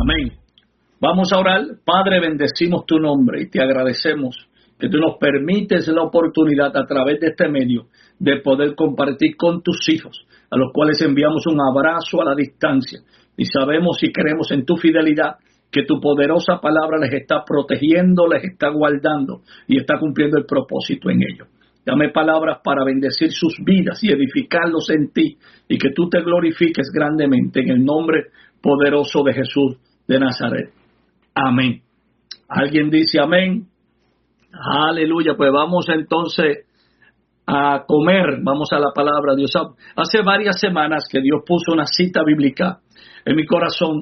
Amén. Vamos a orar. Padre, bendecimos tu nombre y te agradecemos que tú nos permites la oportunidad a través de este medio de poder compartir con tus hijos, a los cuales enviamos un abrazo a la distancia. Y sabemos y creemos en tu fidelidad, que tu poderosa palabra les está protegiendo, les está guardando y está cumpliendo el propósito en ellos. Dame palabras para bendecir sus vidas y edificarlos en ti, y que tú te glorifiques grandemente en el nombre poderoso de Jesús de Nazaret. Amén. ¿Alguien dice amén? Aleluya. Pues vamos entonces a comer. Vamos a la palabra de Dios. Hace varias semanas que Dios puso una cita bíblica en mi corazón,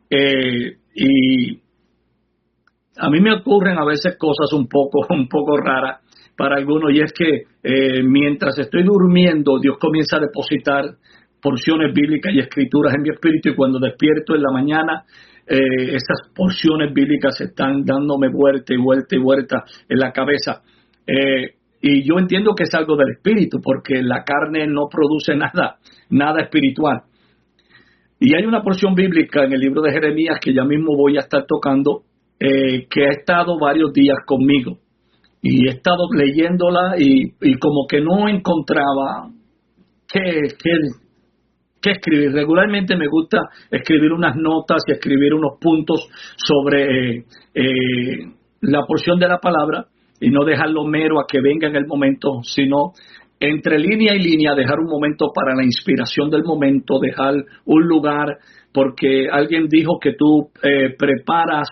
y a mí me ocurren a veces cosas un poco raras para algunos, y es que mientras estoy durmiendo, Dios comienza a depositar porciones bíblicas y escrituras en mi espíritu, y cuando despierto en la mañana, esas porciones bíblicas están dándome vuelta y vuelta y vuelta en la cabeza. Y yo entiendo que es algo del espíritu, porque la carne no produce nada espiritual. Y hay una porción bíblica en el libro de Jeremías que ya mismo voy a estar tocando, que ha estado varios días conmigo. Y he estado leyéndola y como que no encontraba qué escribir. Regularmente me gusta escribir unas notas y escribir unos puntos sobre la porción de la palabra, y no dejarlo mero a que venga en el momento, sino entre línea y línea dejar un momento para la inspiración del momento, dejar un lugar, porque alguien dijo que tú preparas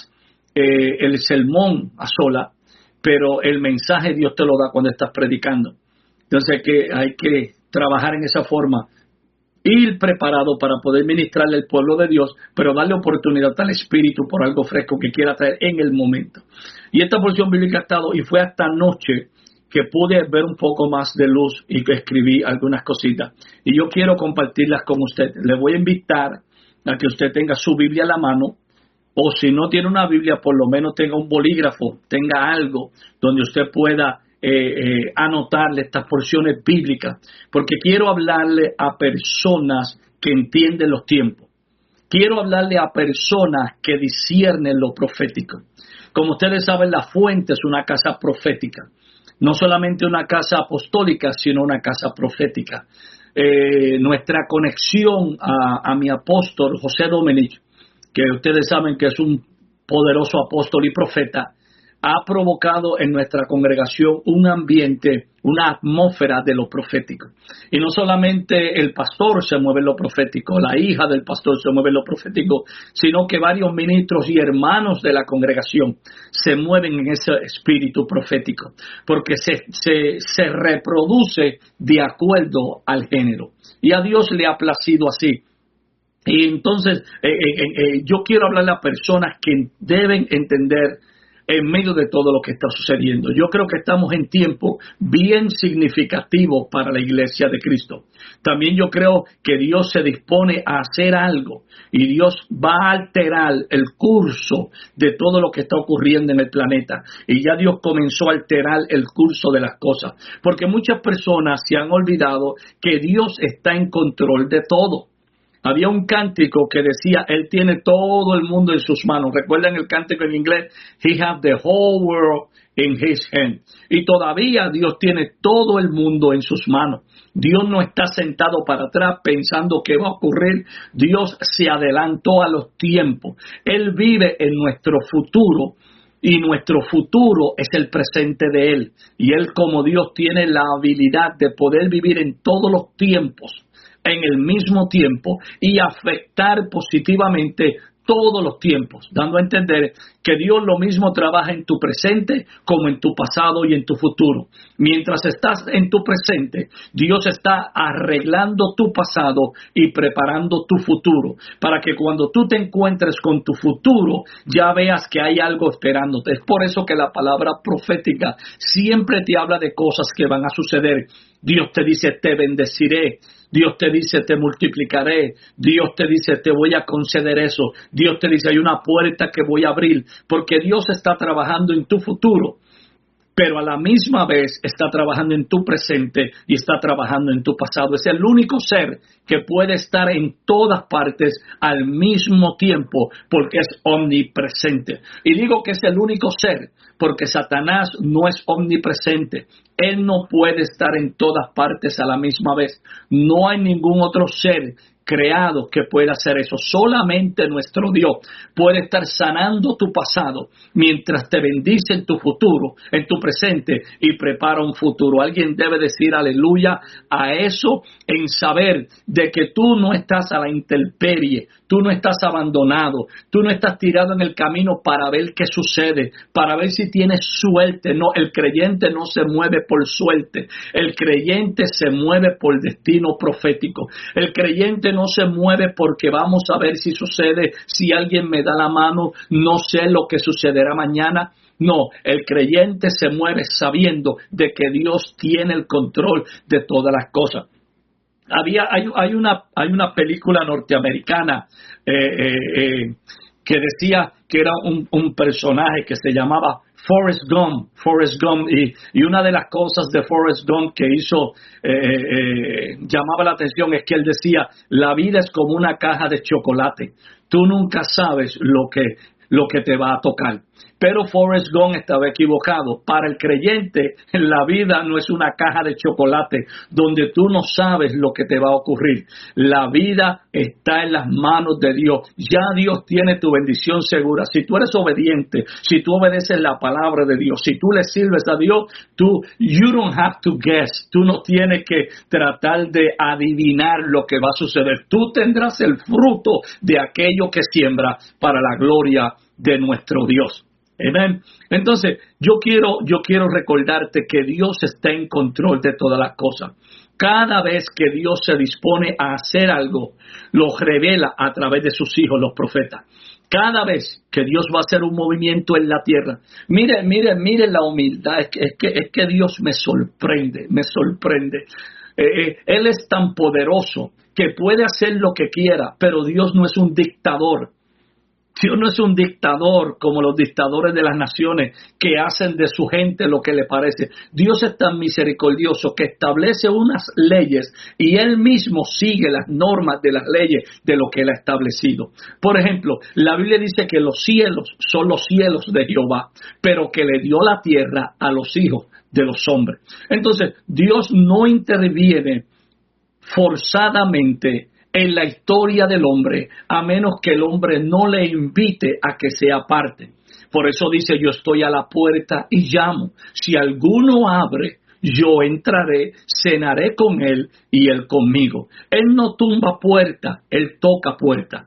el sermón a sola, pero el mensaje Dios te lo da cuando estás predicando. Entonces hay que trabajar en esa forma, ir preparado para poder ministrarle al pueblo de Dios, pero darle oportunidad al Espíritu por algo fresco que quiera traer en el momento. Y esta porción bíblica ha estado, y fue hasta anoche que pude ver un poco más de luz y que escribí algunas cositas. Y yo quiero compartirlas con usted. Le voy a invitar a que usted tenga su Biblia a la mano, o si no tiene una Biblia, por lo menos tenga un bolígrafo, tenga algo donde usted pueda anotarle estas porciones bíblicas, porque quiero hablarle a personas que entienden los tiempos. Quiero hablarle a personas que disciernen lo profético. Como ustedes saben, La Fuente es una casa profética. No solamente una casa apostólica, sino una casa profética. Nuestra conexión a mi apóstol José Dominic, que ustedes saben que es un poderoso apóstol y profeta, ha provocado en nuestra congregación un ambiente, una atmósfera de lo profético. Y no solamente el pastor se mueve en lo profético, la hija del pastor se mueve en lo profético, sino que varios ministros y hermanos de la congregación se mueven en ese espíritu profético, porque se reproduce de acuerdo al género. Y a Dios le ha placido así. Y entonces yo quiero hablarle a personas que deben entender en medio de todo lo que está sucediendo. Yo creo que estamos en tiempo bien significativo para la iglesia de Cristo. También yo creo que Dios se dispone a hacer algo, y Dios va a alterar el curso de todo lo que está ocurriendo en el planeta. Y ya Dios comenzó a alterar el curso de las cosas, porque muchas personas se han olvidado que Dios está en control de todo. Había un cántico que decía, Él tiene todo el mundo en sus manos. ¿Recuerdan el cántico en inglés? He has the whole world in his hand. Y todavía Dios tiene todo el mundo en sus manos. Dios no está sentado para atrás pensando qué va a ocurrir. Dios se adelantó a los tiempos. Él vive en nuestro futuro, y nuestro futuro es el presente de Él. Y Él, como Dios, tiene la habilidad de poder vivir en todos los tiempos en el mismo tiempo y afectar positivamente todos los tiempos, dando a entender que Dios lo mismo trabaja en tu presente como en tu pasado y en tu futuro. Mientras estás en tu presente, Dios está arreglando tu pasado y preparando tu futuro, para que cuando tú te encuentres con tu futuro, ya veas que hay algo esperándote. Es por eso que la palabra profética siempre te habla de cosas que van a suceder. Dios te dice, te bendeciré. Dios te dice, te multiplicaré. Dios te dice, te voy a conceder eso. Dios te dice, hay una puerta que voy a abrir, porque Dios está trabajando en tu futuro. pero a la misma vez está trabajando en tu presente y está trabajando en tu pasado. Es el único ser que puede estar en todas partes al mismo tiempo porque es omnipresente. Y digo que es el único ser porque Satanás no es omnipresente. Él no puede estar en todas partes a la misma vez. No hay ningún otro ser creado que pueda hacer eso. Solamente nuestro Dios puede estar sanando tu pasado mientras te bendice en tu futuro, en tu presente, y prepara un futuro. Alguien debe decir aleluya a eso, en saber de que tú no estás a la intemperie, tú no estás abandonado, tú no estás tirado en el camino para ver qué sucede, para ver si tienes suerte. No, el creyente no se mueve por suerte, el creyente se mueve por destino profético. El creyente no se mueve porque vamos a ver si sucede, si alguien me da la mano, no sé lo que sucederá mañana. No, el creyente se mueve sabiendo de que Dios tiene el control de todas las cosas. Hay una película norteamericana que decía que era un personaje que se llamaba Forrest Gump, y una de las cosas de Forrest Gump que hizo llamaba la atención es que él decía: la vida es como una caja de chocolate, tú nunca sabes lo que te va a tocar. Pero Forrest Gump estaba equivocado. Para el creyente, la vida no es una caja de chocolate donde tú no sabes lo que te va a ocurrir. La vida está en las manos de Dios. Ya Dios tiene tu bendición segura. Si tú eres obediente, si tú obedeces la palabra de Dios, si tú le sirves a Dios, you don't have to guess. Tú no tienes que tratar de adivinar lo que va a suceder. Tú tendrás el fruto de aquello que siembra para la gloria de nuestro Dios. Amén. Entonces, yo quiero recordarte que Dios está en control de todas las cosas. Cada vez que Dios se dispone a hacer algo, lo revela a través de sus hijos, los profetas. Cada vez que Dios va a hacer un movimiento en la tierra, mire la humildad, es que Dios me sorprende. Él es tan poderoso que puede hacer lo que quiera, pero Dios no es un dictador. Dios no es un dictador como los dictadores de las naciones que hacen de su gente lo que le parece. Dios es tan misericordioso que establece unas leyes y Él mismo sigue las normas de las leyes de lo que Él ha establecido. Por ejemplo, la Biblia dice que los cielos son los cielos de Jehová, pero que le dio la tierra a los hijos de los hombres. Entonces, Dios no interviene forzadamente en la historia del hombre, a menos que el hombre no le invite a que sea parte. Por eso dice: yo estoy a la puerta y llamo. Si alguno abre, yo entraré, cenaré con él y él conmigo. Él no tumba puerta, él toca puerta.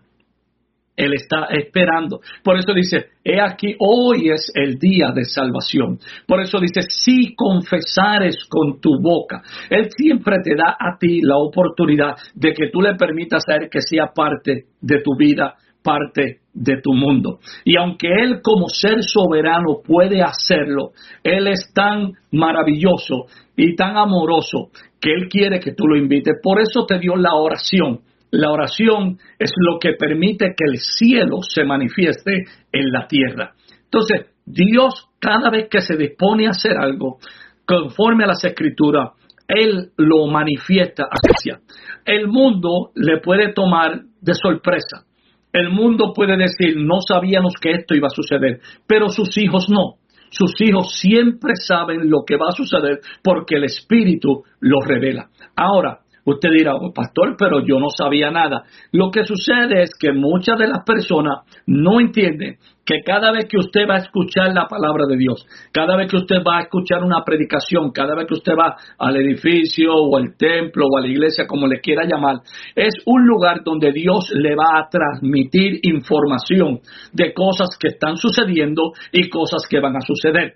Él está esperando. Por eso dice: he aquí, hoy es el día de salvación. Por eso dice: si confesares con tu boca. Él siempre te da a ti la oportunidad de que tú le permitas a Él que sea parte de tu vida, parte de tu mundo. Y aunque Él como ser soberano puede hacerlo, Él es tan maravilloso y tan amoroso que Él quiere que tú lo invites. Por eso te dio la oración. La oración es lo que permite que el cielo se manifieste en la tierra. Entonces, Dios, cada vez que se dispone a hacer algo, conforme a las Escrituras, Él lo manifiesta hacia. El mundo le puede tomar de sorpresa. El mundo puede decir: no sabíamos que esto iba a suceder, pero sus hijos no. Sus hijos siempre saben lo que va a suceder porque el Espíritu lo revela. Ahora, usted dirá: oh, pastor, pero yo no sabía nada. Lo que sucede es que muchas de las personas no entienden que cada vez que usted va a escuchar la palabra de Dios, cada vez que usted va a escuchar una predicación, cada vez que usted va al edificio o al templo o a la iglesia, como le quiera llamar, es un lugar donde Dios le va a transmitir información de cosas que están sucediendo y cosas que van a suceder.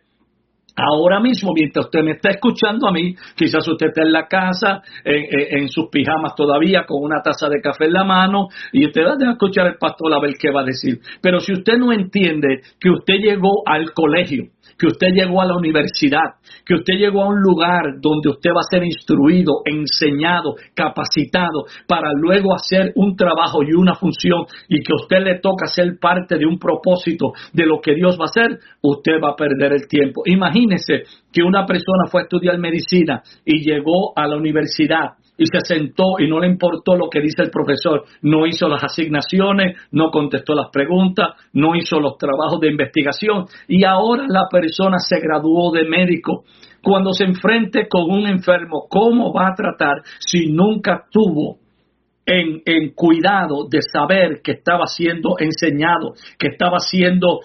Ahora mismo, mientras usted me está escuchando a mí, quizás usted está en la casa, en sus pijamas todavía, con una taza de café en la mano, y usted va a escuchar al pastor a ver qué va a decir. Pero si usted no entiende que usted llegó al colegio, que usted llegó a la universidad, que usted llegó a un lugar donde usted va a ser instruido, enseñado, capacitado, para luego hacer un trabajo y una función, y que a usted le toca ser parte de un propósito de lo que Dios va a hacer, usted va a perder el tiempo. Imagínese Imagínese que una persona fue a estudiar medicina y llegó a la universidad y se sentó y no le importó lo que dice el profesor, no hizo las asignaciones, no contestó las preguntas, no hizo los trabajos de investigación y ahora la persona se graduó de médico. Cuando se enfrente con un enfermo, ¿cómo va a tratar si nunca tuvo en cuidado de saber que estaba siendo enseñado, que estaba haciendo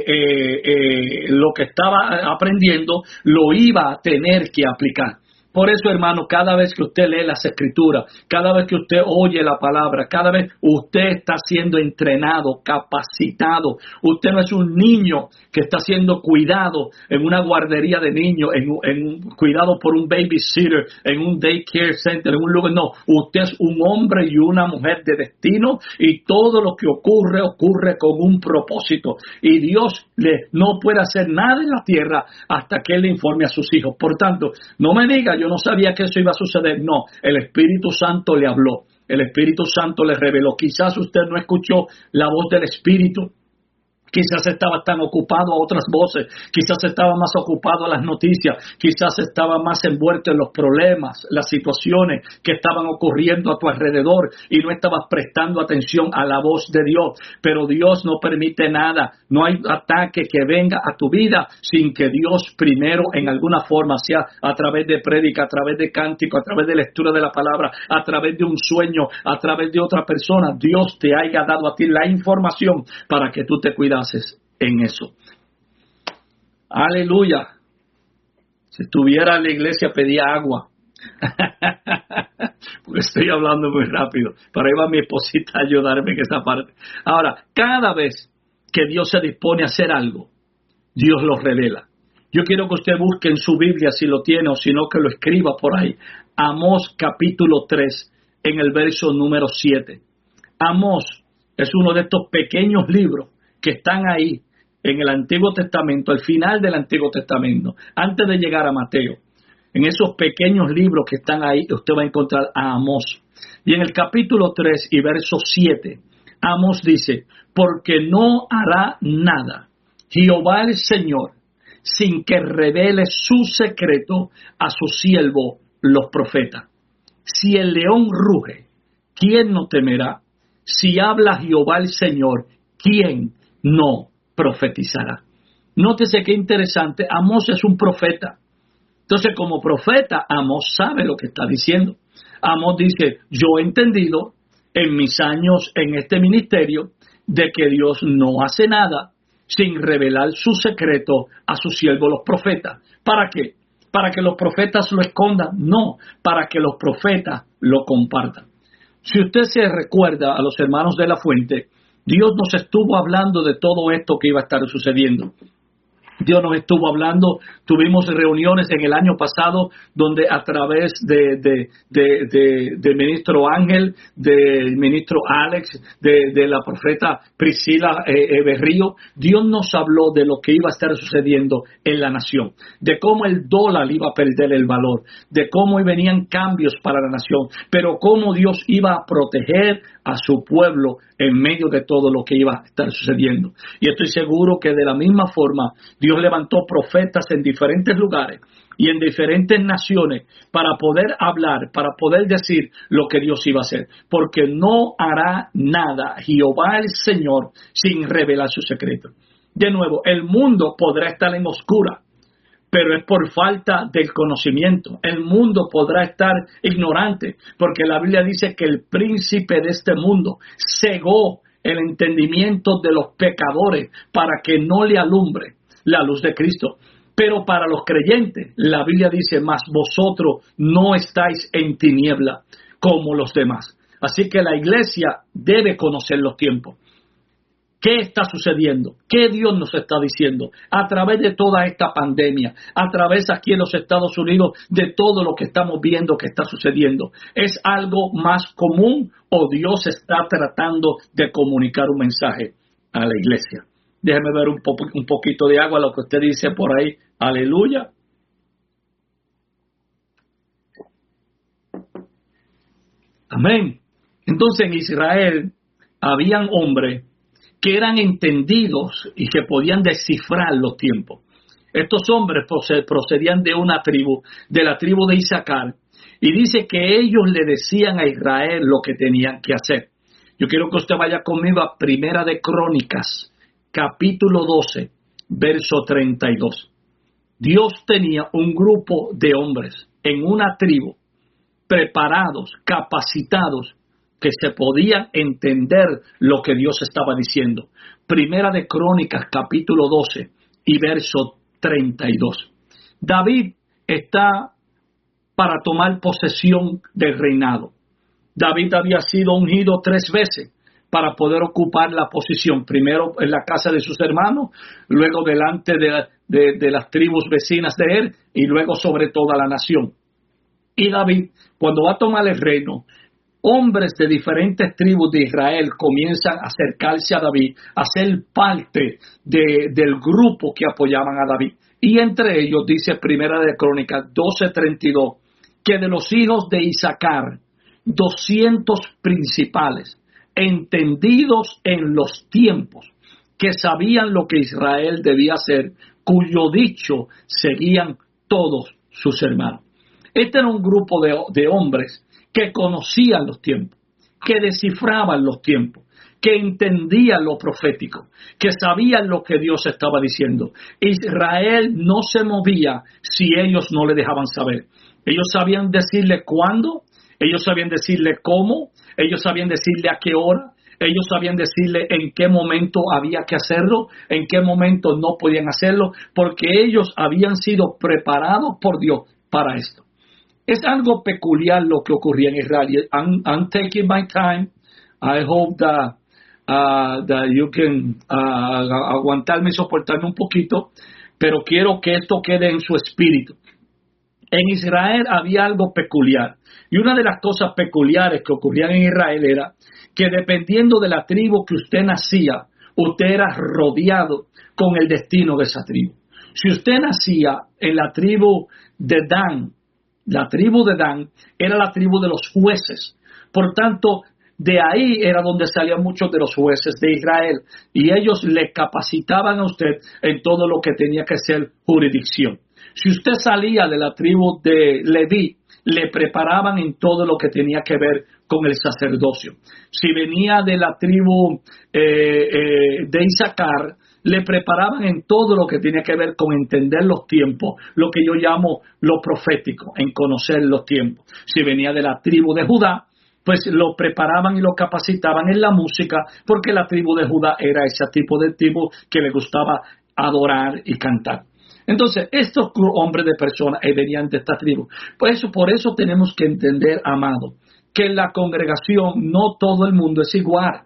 lo que estaba aprendiendo, lo iba a tener que aplicar? Por eso, hermano, cada vez que usted lee las Escrituras, cada vez que usted oye la palabra, cada vez usted está siendo entrenado, capacitado. Usted no es un niño que está siendo cuidado en una guardería de niños, cuidado por un babysitter, en un daycare center, en un lugar. No, usted es un hombre y una mujer de destino y todo lo que ocurre, ocurre con un propósito. Y Dios no puede hacer nada en la tierra hasta que Él le informe a sus hijos. Por tanto, no me diga, yo no sabía que eso iba a suceder. No, el Espíritu Santo le habló. El Espíritu Santo le reveló. Quizás usted no escuchó la voz del Espíritu. Quizás estaba tan ocupado a otras voces, quizás estaba más ocupado a las noticias, quizás estaba más envuelto en los problemas, las situaciones que estaban ocurriendo a tu alrededor y no estabas prestando atención a la voz de Dios. Pero Dios no permite nada, no hay ataque que venga a tu vida sin que Dios primero en alguna forma, sea a través de prédica, a través de cántico, a través de lectura de la palabra, a través de un sueño, a través de otra persona, Dios te haya dado a ti la información para que tú te cuidas en eso. Aleluya. Si estuviera en la iglesia pedía agua. Porque estoy hablando muy rápido. Pero ahí va mi esposita a ayudarme en esa parte. Ahora, cada vez que Dios se dispone a hacer algo, Dios lo revela. Yo quiero que usted busque en su Biblia, si lo tiene o si no, que lo escriba por ahí. Amós capítulo 3, en el verso número 7. Amós es uno de estos pequeños libros que están ahí en el Antiguo Testamento, al final del Antiguo Testamento, antes de llegar a Mateo. En esos pequeños libros que están ahí, usted va a encontrar a Amós. Y en el capítulo 3 y verso 7, Amós dice, porque no hará nada Jehová el Señor sin que revele su secreto a su siervo, los profetas. Si el león ruge, ¿quién no temerá? Si habla Jehová el Señor, ¿quién no profetizará? Nótese qué interesante, Amós es un profeta. Entonces, como profeta, Amós sabe lo que está diciendo. Amós dice, yo he entendido en mis años en este ministerio de que Dios no hace nada sin revelar su secreto a sus siervos los profetas. ¿Para qué? ¿Para que los profetas lo escondan? No, para que los profetas lo compartan. Si usted se recuerda a los hermanos de la Fuente, Dios nos estuvo hablando de todo esto que iba a estar sucediendo. Dios nos estuvo hablando, tuvimos reuniones en el año pasado donde a través del ministro Ángel, del ministro Alex, de la profeta Priscila Berrío, Dios nos habló de lo que iba a estar sucediendo en la nación, de cómo el dólar iba a perder el valor, de cómo venían cambios para la nación, pero cómo Dios iba a proteger a su pueblo en medio de todo lo que iba a estar sucediendo. Y estoy seguro que de la misma forma Dios levantó profetas en diferentes lugares y en diferentes naciones para poder hablar, para poder decir lo que Dios iba a hacer. Porque no hará nada Jehová el Señor sin revelar su secreto. De nuevo, el mundo podrá estar en oscura, pero es por falta del conocimiento. El mundo podrá estar ignorante, porque la Biblia dice que el príncipe de este mundo cegó el entendimiento de los pecadores para que no le alumbre la luz de Cristo. Pero para los creyentes, la Biblia dice, mas vosotros no estáis en tiniebla como los demás. Así que la iglesia debe conocer los tiempos. ¿Qué está sucediendo? ¿Qué Dios nos está diciendo? A través de toda esta pandemia, a través aquí en los Estados Unidos, de todo lo que estamos viendo que está sucediendo. ¿Es algo más común o Dios está tratando de comunicar un mensaje a la iglesia? Déjeme ver un poquito de agua, lo que usted dice por ahí. Aleluya. Amén. Entonces en Israel habían hombres que eran entendidos y que podían descifrar los tiempos. Estos hombres procedían de una tribu, de la tribu de Isaacar, y dice que ellos le decían a Israel lo que tenían que hacer. Yo quiero que usted vaya conmigo a Primera de Crónicas, capítulo 12, verso 32. Dios tenía un grupo de hombres en una tribu, preparados, capacitados, que se podían entender lo que Dios estaba diciendo. Primera de Crónicas, capítulo 12 y verso 32. David está para tomar posesión del reinado. David había sido ungido 3 veces para poder ocupar la posición, primero en la casa de sus hermanos, luego delante de las tribus vecinas de él y luego sobre toda la nación. Y David, cuando va a tomar el reino, hombres de diferentes tribus de Israel comienzan a acercarse a David, a ser parte del grupo que apoyaban a David. Y entre ellos dice Primera de Crónicas 12:32, que de los hijos de Isaacar, 200 principales, entendidos en los tiempos, que sabían lo que Israel debía hacer, cuyo dicho seguían todos sus hermanos. Este era un grupo de hombres que conocían los tiempos, que descifraban los tiempos, que entendían lo profético, que sabían lo que Dios estaba diciendo. Israel no se movía si ellos no le dejaban saber. Ellos sabían decirle cuándo, ellos sabían decirle cómo, ellos sabían decirle a qué hora, ellos sabían decirle en qué momento había que hacerlo, en qué momento no podían hacerlo, porque ellos habían sido preparados por Dios para esto. Es algo peculiar lo que ocurría en Israel. I'm taking my time. I hope that you can aguantarme y soportarme un poquito, pero quiero que esto quede en su espíritu. En Israel había algo peculiar. Y una de las cosas peculiares que ocurrían en Israel era que dependiendo de la tribu que usted nacía, usted era rodeado con el destino de esa tribu. Si usted nacía en la tribu de Dan, la tribu de Dan era la tribu de los jueces. Por tanto, de ahí era donde salían muchos de los jueces de Israel. Y ellos le capacitaban a usted en todo lo que tenía que ser jurisdicción. Si usted salía de la tribu de Leví, le preparaban en todo lo que tenía que ver con el sacerdocio. Si venía de la tribu de Isaacar, le preparaban en todo lo que tenía que ver con entender los tiempos, lo que yo llamo lo profético, en conocer los tiempos. Si venía de la tribu de Judá, pues lo preparaban y lo capacitaban en la música, porque la tribu de Judá era ese tipo de tribu que le gustaba adorar y cantar. Entonces, estos hombres de personas venían de esta tribu. Por eso tenemos que entender, amado, que en la congregación no todo el mundo es igual.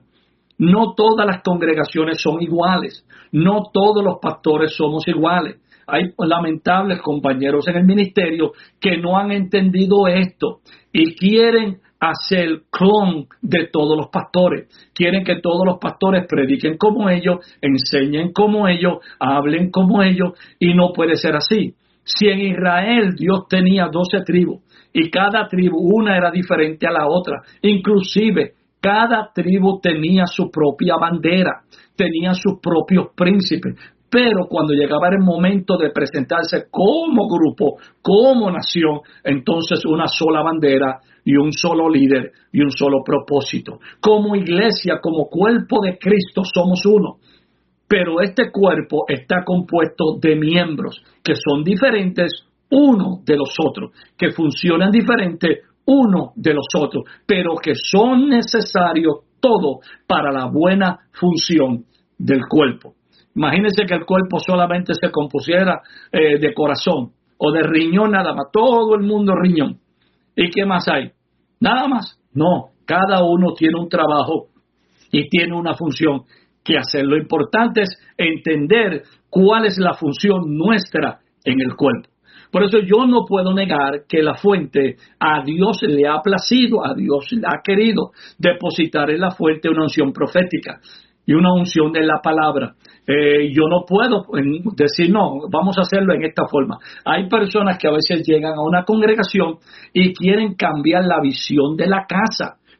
No todas las congregaciones son iguales. No todos los pastores somos iguales. Hay lamentables compañeros en el ministerio que no han entendido esto y quieren hacer clon de todos los pastores. Quieren que todos los pastores prediquen como ellos, enseñen como ellos, hablen como ellos, y no puede ser así. Si en Israel Dios tenía 12 tribus y cada tribu, una era diferente a la otra, inclusive cada tribu tenía su propia bandera, tenía sus propios príncipes. Pero cuando llegaba el momento de presentarse como grupo, como nación, entonces una sola bandera y un solo líder y un solo propósito. Como iglesia, como cuerpo de Cristo, somos uno. Pero este cuerpo está compuesto de miembros que son diferentes uno de los otros, que funcionan diferente uno de los otros, pero que son necesarios todos para la buena función del cuerpo. Imagínense que el cuerpo solamente se compusiera de corazón o de riñón nada más. Todo el mundo riñón. ¿Y qué más hay? Nada más. No, cada uno tiene un trabajo y tiene una función que hacer. Lo importante es entender cuál es la función nuestra en el cuerpo. Por eso yo no puedo negar que la fuente a Dios le ha placido, a Dios le ha querido depositar en la fuente una unción profética y una unción de la palabra. Yo no puedo decir, no, vamos a hacerlo en esta forma. Hay personas que a veces llegan a una congregación y quieren cambiar la visión de la casa,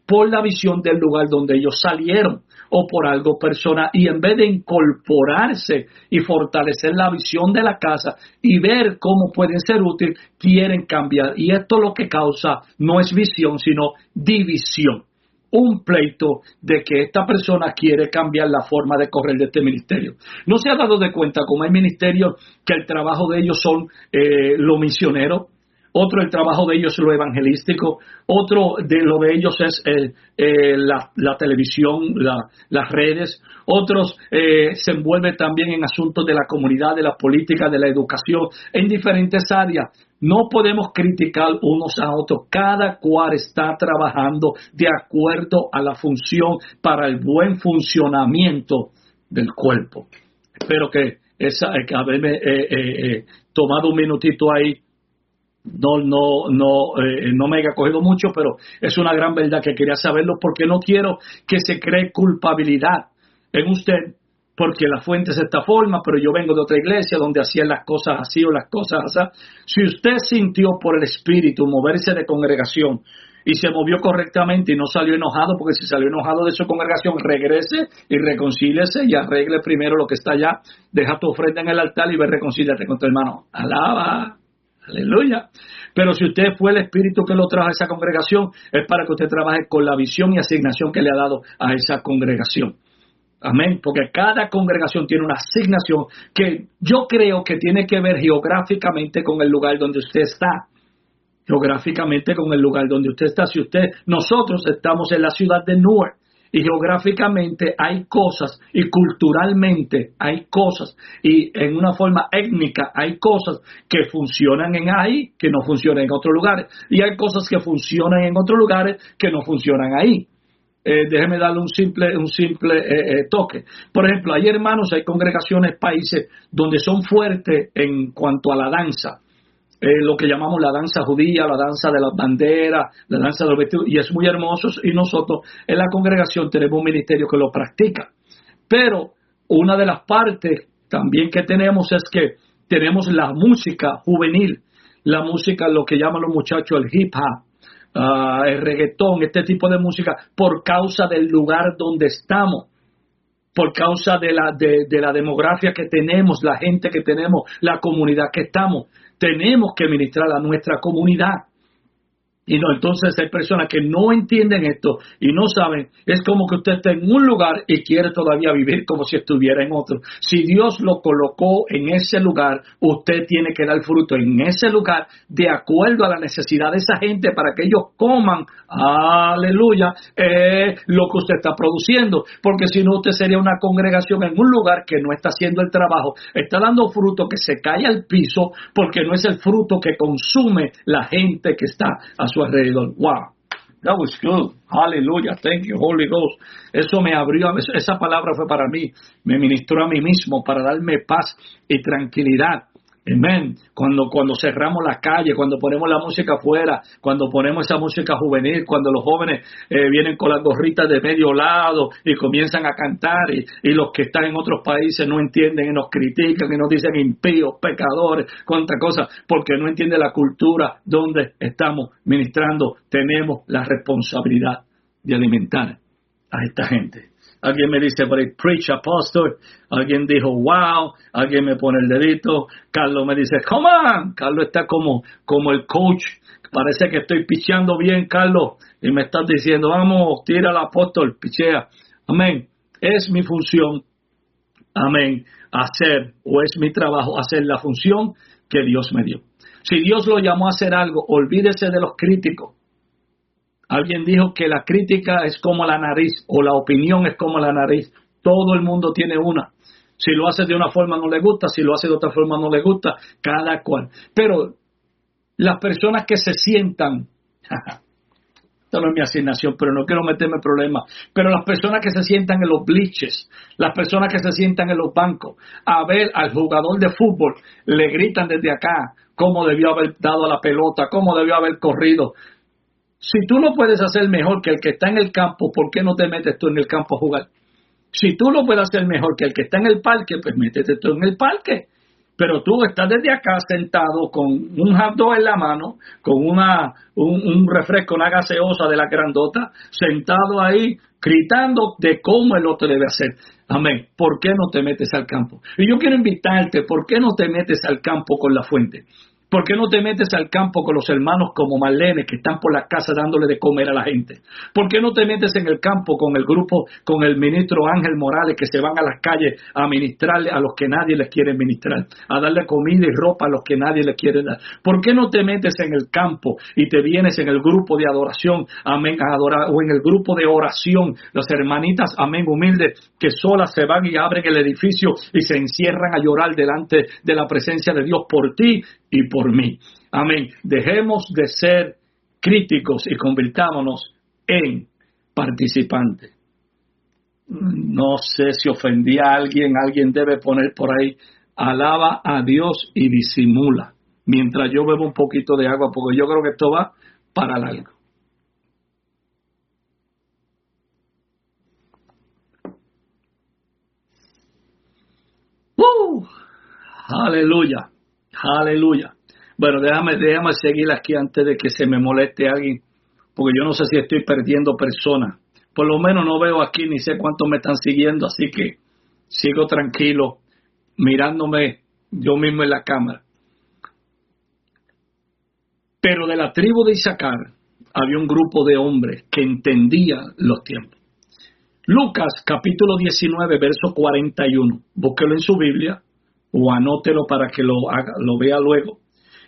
por la visión del lugar donde ellos salieron o por algo personal, y en vez de incorporarse y fortalecer la visión de la casa y ver cómo pueden ser útiles, quieren cambiar. Y esto lo que causa no es visión, sino división. Un pleito de que esta persona quiere cambiar la forma de correr de este ministerio. ¿No se ha dado de cuenta cómo hay ministerios que el trabajo de ellos son lo misionero? Otro, el trabajo de ellos es lo evangelístico. Otro, lo de ellos es la televisión, las redes. Otros se envuelven también en asuntos de la comunidad, de la política, de la educación, en diferentes áreas. No podemos criticar unos a otros. Cada cual está trabajando de acuerdo a la función para el buen funcionamiento del cuerpo. Espero que haberme tomado un minutito ahí no me haya cogido mucho, pero es una gran verdad que quería saberlo, porque no quiero que se cree culpabilidad en usted porque la fuente es de esta forma, pero yo vengo de otra iglesia donde hacían las cosas así o las cosas así. Si usted sintió por el Espíritu moverse de congregación y se movió correctamente y no salió enojado, porque si salió enojado de su congregación, regrese y reconcíliese y arregle primero lo que está allá. Deja tu ofrenda en el altar y ve, reconcíliate con tu hermano. Alaba. Aleluya. Pero si usted fue el Espíritu que lo trajo a esa congregación, es para que usted trabaje con la visión y asignación que le ha dado a esa congregación. Amén. Porque cada congregación tiene una asignación que yo creo que tiene que ver geográficamente con el lugar donde usted está. Geográficamente con el lugar donde usted está. Nosotros estamos en la ciudad de Newark. Y geográficamente hay cosas, y culturalmente hay cosas, y en una forma étnica hay cosas que funcionan en ahí, que no funcionan en otros lugares. Y hay cosas que funcionan en otros lugares que no funcionan ahí. Déjeme darle un simple toque. Por ejemplo, hay hermanos, hay congregaciones, países donde son fuertes en cuanto a la danza. Lo que llamamos la danza judía, la danza de las banderas, la danza de los vestidos, y es muy hermoso, y nosotros en la congregación tenemos un ministerio que lo practica. Pero una de las partes también que tenemos es que tenemos la música juvenil, la música, lo que llaman los muchachos el hip hop, el reggaetón, este tipo de música, por causa del lugar donde estamos. Por causa de la demografía que tenemos, la gente que tenemos, la comunidad que estamos. Tenemos que ministrar a nuestra comunidad. Y no, entonces hay personas que no entienden esto y no saben. Es como que usted está en un lugar y quiere todavía vivir como si estuviera en otro. Si Dios lo colocó en ese lugar, usted tiene que dar fruto en ese lugar de acuerdo a la necesidad de esa gente para que ellos coman, aleluya, lo que usted está produciendo. Porque si no, usted sería una congregación en un lugar que no está haciendo el trabajo, está dando fruto que se cae al piso porque no es el fruto que consume la gente que está a su alrededor. Wow, that was good. Hallelujah, thank you, Holy Ghost. Eso me abrió, esa palabra fue para mí, me ministró a mí mismo para darme paz y tranquilidad. Amén. Cuando cerramos la calle, cuando ponemos la música afuera, cuando ponemos esa música juvenil, cuando los jóvenes vienen con las gorritas de medio lado y comienzan a cantar y los que están en otros países no entienden y nos critican y nos dicen impíos, pecadores, cuánta cosa, porque no entienden la cultura donde estamos ministrando. Tenemos la responsabilidad de alimentar a esta gente. Alguien me dice, but preach, apostle. Alguien dijo, wow. Alguien me pone el dedito. Carlos me dice, come on. Carlos está como el coach. Parece que estoy picheando bien, Carlos. Y me estás diciendo, vamos, tira al apóstol, pichea. Amén. Es mi función, amén, hacer, o es mi trabajo, hacer la función que Dios me dio. Si Dios lo llamó a hacer algo, olvídese de los críticos. Alguien dijo que la crítica es como la nariz, o la opinión es como la nariz. Todo el mundo tiene una. Si lo hace de una forma no le gusta, si lo hace de otra forma no le gusta, cada cual. Pero las personas que se sientan, esta no es mi asignación, pero no quiero meterme en problemas, pero las personas que se sientan en los bleachers, las personas que se sientan en los bancos, a ver al jugador de fútbol, le gritan desde acá cómo debió haber dado la pelota, cómo debió haber corrido. Si tú lo puedes hacer mejor que el que está en el campo, ¿por qué no te metes tú en el campo a jugar? Si tú lo puedes hacer mejor que el que está en el parque, pues métete tú en el parque. Pero tú estás desde acá sentado con un hot dog en la mano, con un refresco, una gaseosa de la grandota, sentado ahí gritando de cómo el otro debe hacer. Amén. ¿Por qué no te metes al campo? Y yo quiero invitarte, ¿por qué no te metes al campo con la fuente? ¿Por qué no te metes al campo con los hermanos como Marlene que están por la casa dándole de comer a la gente? ¿Por qué no te metes en el campo con el grupo, con el ministro Ángel Morales que se van a las calles a ministrarle a los que nadie les quiere ministrar, a darle comida y ropa a los que nadie les quiere dar? ¿Por qué no te metes en el campo y te vienes en el grupo de adoración, amén, a adorar, o en el grupo de oración, las hermanitas, amén, humildes, que solas se van y abren el edificio y se encierran a llorar delante de la presencia de Dios por ti y por mí? Amén. Dejemos de ser críticos y convirtámonos en participantes. No sé si ofendí a alguien. Alguien debe poner por ahí: alaba a Dios y disimula. Mientras yo bebo un poquito de agua, porque yo creo que esto va para largo. Aleluya. Aleluya. Bueno, déjame seguir aquí antes de que se me moleste alguien, porque yo no sé si estoy perdiendo personas. Por lo menos no veo aquí ni sé cuántos me están siguiendo, así que sigo tranquilo, mirándome yo mismo en la cámara. Pero de la tribu de Isaacar había un grupo de hombres que entendían los tiempos. Lucas capítulo 19, verso 41. Búsquelo en su Biblia o anótelo para que lo vea luego.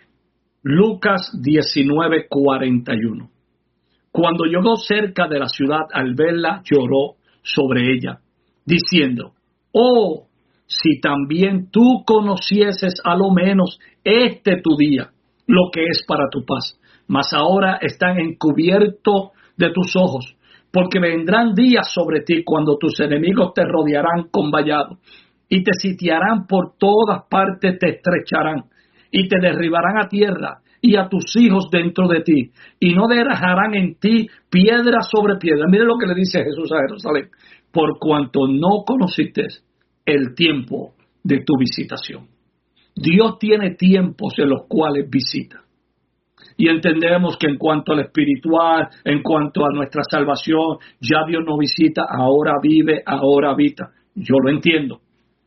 Lucas 19, 41. Cuando llegó cerca de la ciudad, al verla, lloró sobre ella, diciendo: oh, si también tú conocieses a lo menos tu día, lo que es para tu paz. Mas ahora están encubiertos de tus ojos, porque vendrán días sobre ti cuando tus enemigos te rodearán con vallado y te sitiarán por todas partes, te estrecharán y te derribarán a tierra y a tus hijos dentro de ti, y no dejarán en ti piedra sobre piedra. Mire lo que le dice Jesús a Jerusalén: por cuanto no conociste el tiempo de tu visitación. Dios tiene tiempos en los cuales visita. Y entendemos que en cuanto al espiritual, en cuanto a nuestra salvación, ya Dios no visita, ahora vive, ahora habita. Yo lo entiendo.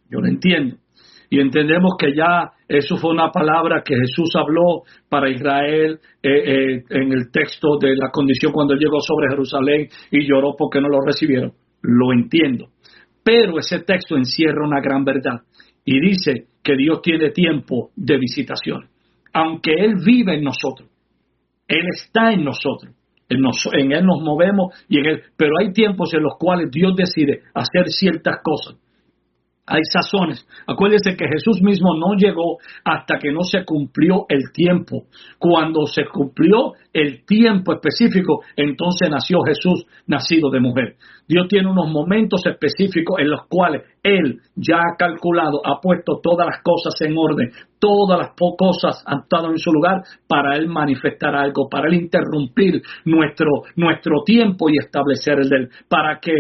Y entendemos que ya eso fue una palabra que Jesús habló para Israel en el texto de la condición cuando él llegó sobre Jerusalén y lloró porque no lo recibieron. Lo entiendo. Pero ese texto encierra una gran verdad y dice que Dios tiene tiempo de visitación. Aunque Él vive en nosotros, Él está en nosotros. En Él nos movemos y en Él. Pero hay tiempos en los cuales Dios decide hacer ciertas cosas. Hay sazones. Acuérdense que Jesús mismo no llegó hasta que no se cumplió el tiempo. Cuando se cumplió el tiempo específico, entonces nació Jesús, nacido de mujer. Dios tiene unos momentos específicos en los cuales Él ya ha calculado, ha puesto todas las cosas en orden, todas las cosas han estado en su lugar para Él manifestar algo, para Él interrumpir nuestro tiempo y establecer el de Él, para que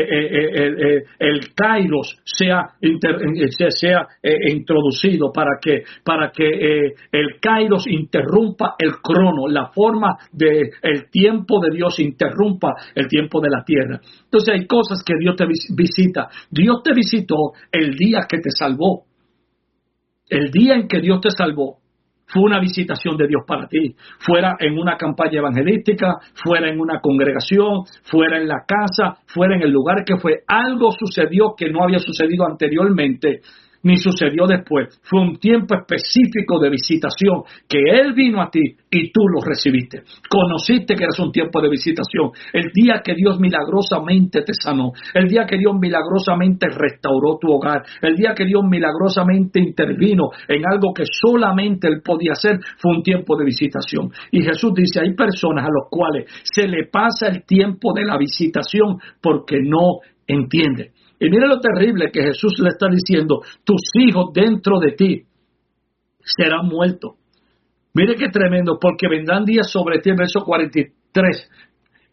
el Kairos sea introducido, para que el Kairos interrumpa el crono, la forma del tiempo de Dios interrumpa el tiempo de la tierra. Entonces hay cosas que Dios te visita. Dios te visitó el día que te salvó. El día en que Dios te salvó fue una visitación de Dios para ti. Fuera en una campaña evangelística, fuera en una congregación, fuera en la casa, fuera en el lugar que fue. Algo sucedió que no había sucedido anteriormente, ni sucedió después. Fue un tiempo específico de visitación que Él vino a ti y tú lo recibiste. Conociste que era un tiempo de visitación. El día que Dios milagrosamente te sanó. El día que Dios milagrosamente restauró tu hogar. El día que Dios milagrosamente intervino en algo que solamente Él podía hacer. Fue un tiempo de visitación. Y Jesús dice, hay personas a los cuales se le pasa el tiempo de la visitación porque no entienden. Y mire lo terrible que Jesús le está diciendo: tus hijos dentro de ti serán muertos. Mire qué tremendo, porque vendrán días sobre ti, verso 43.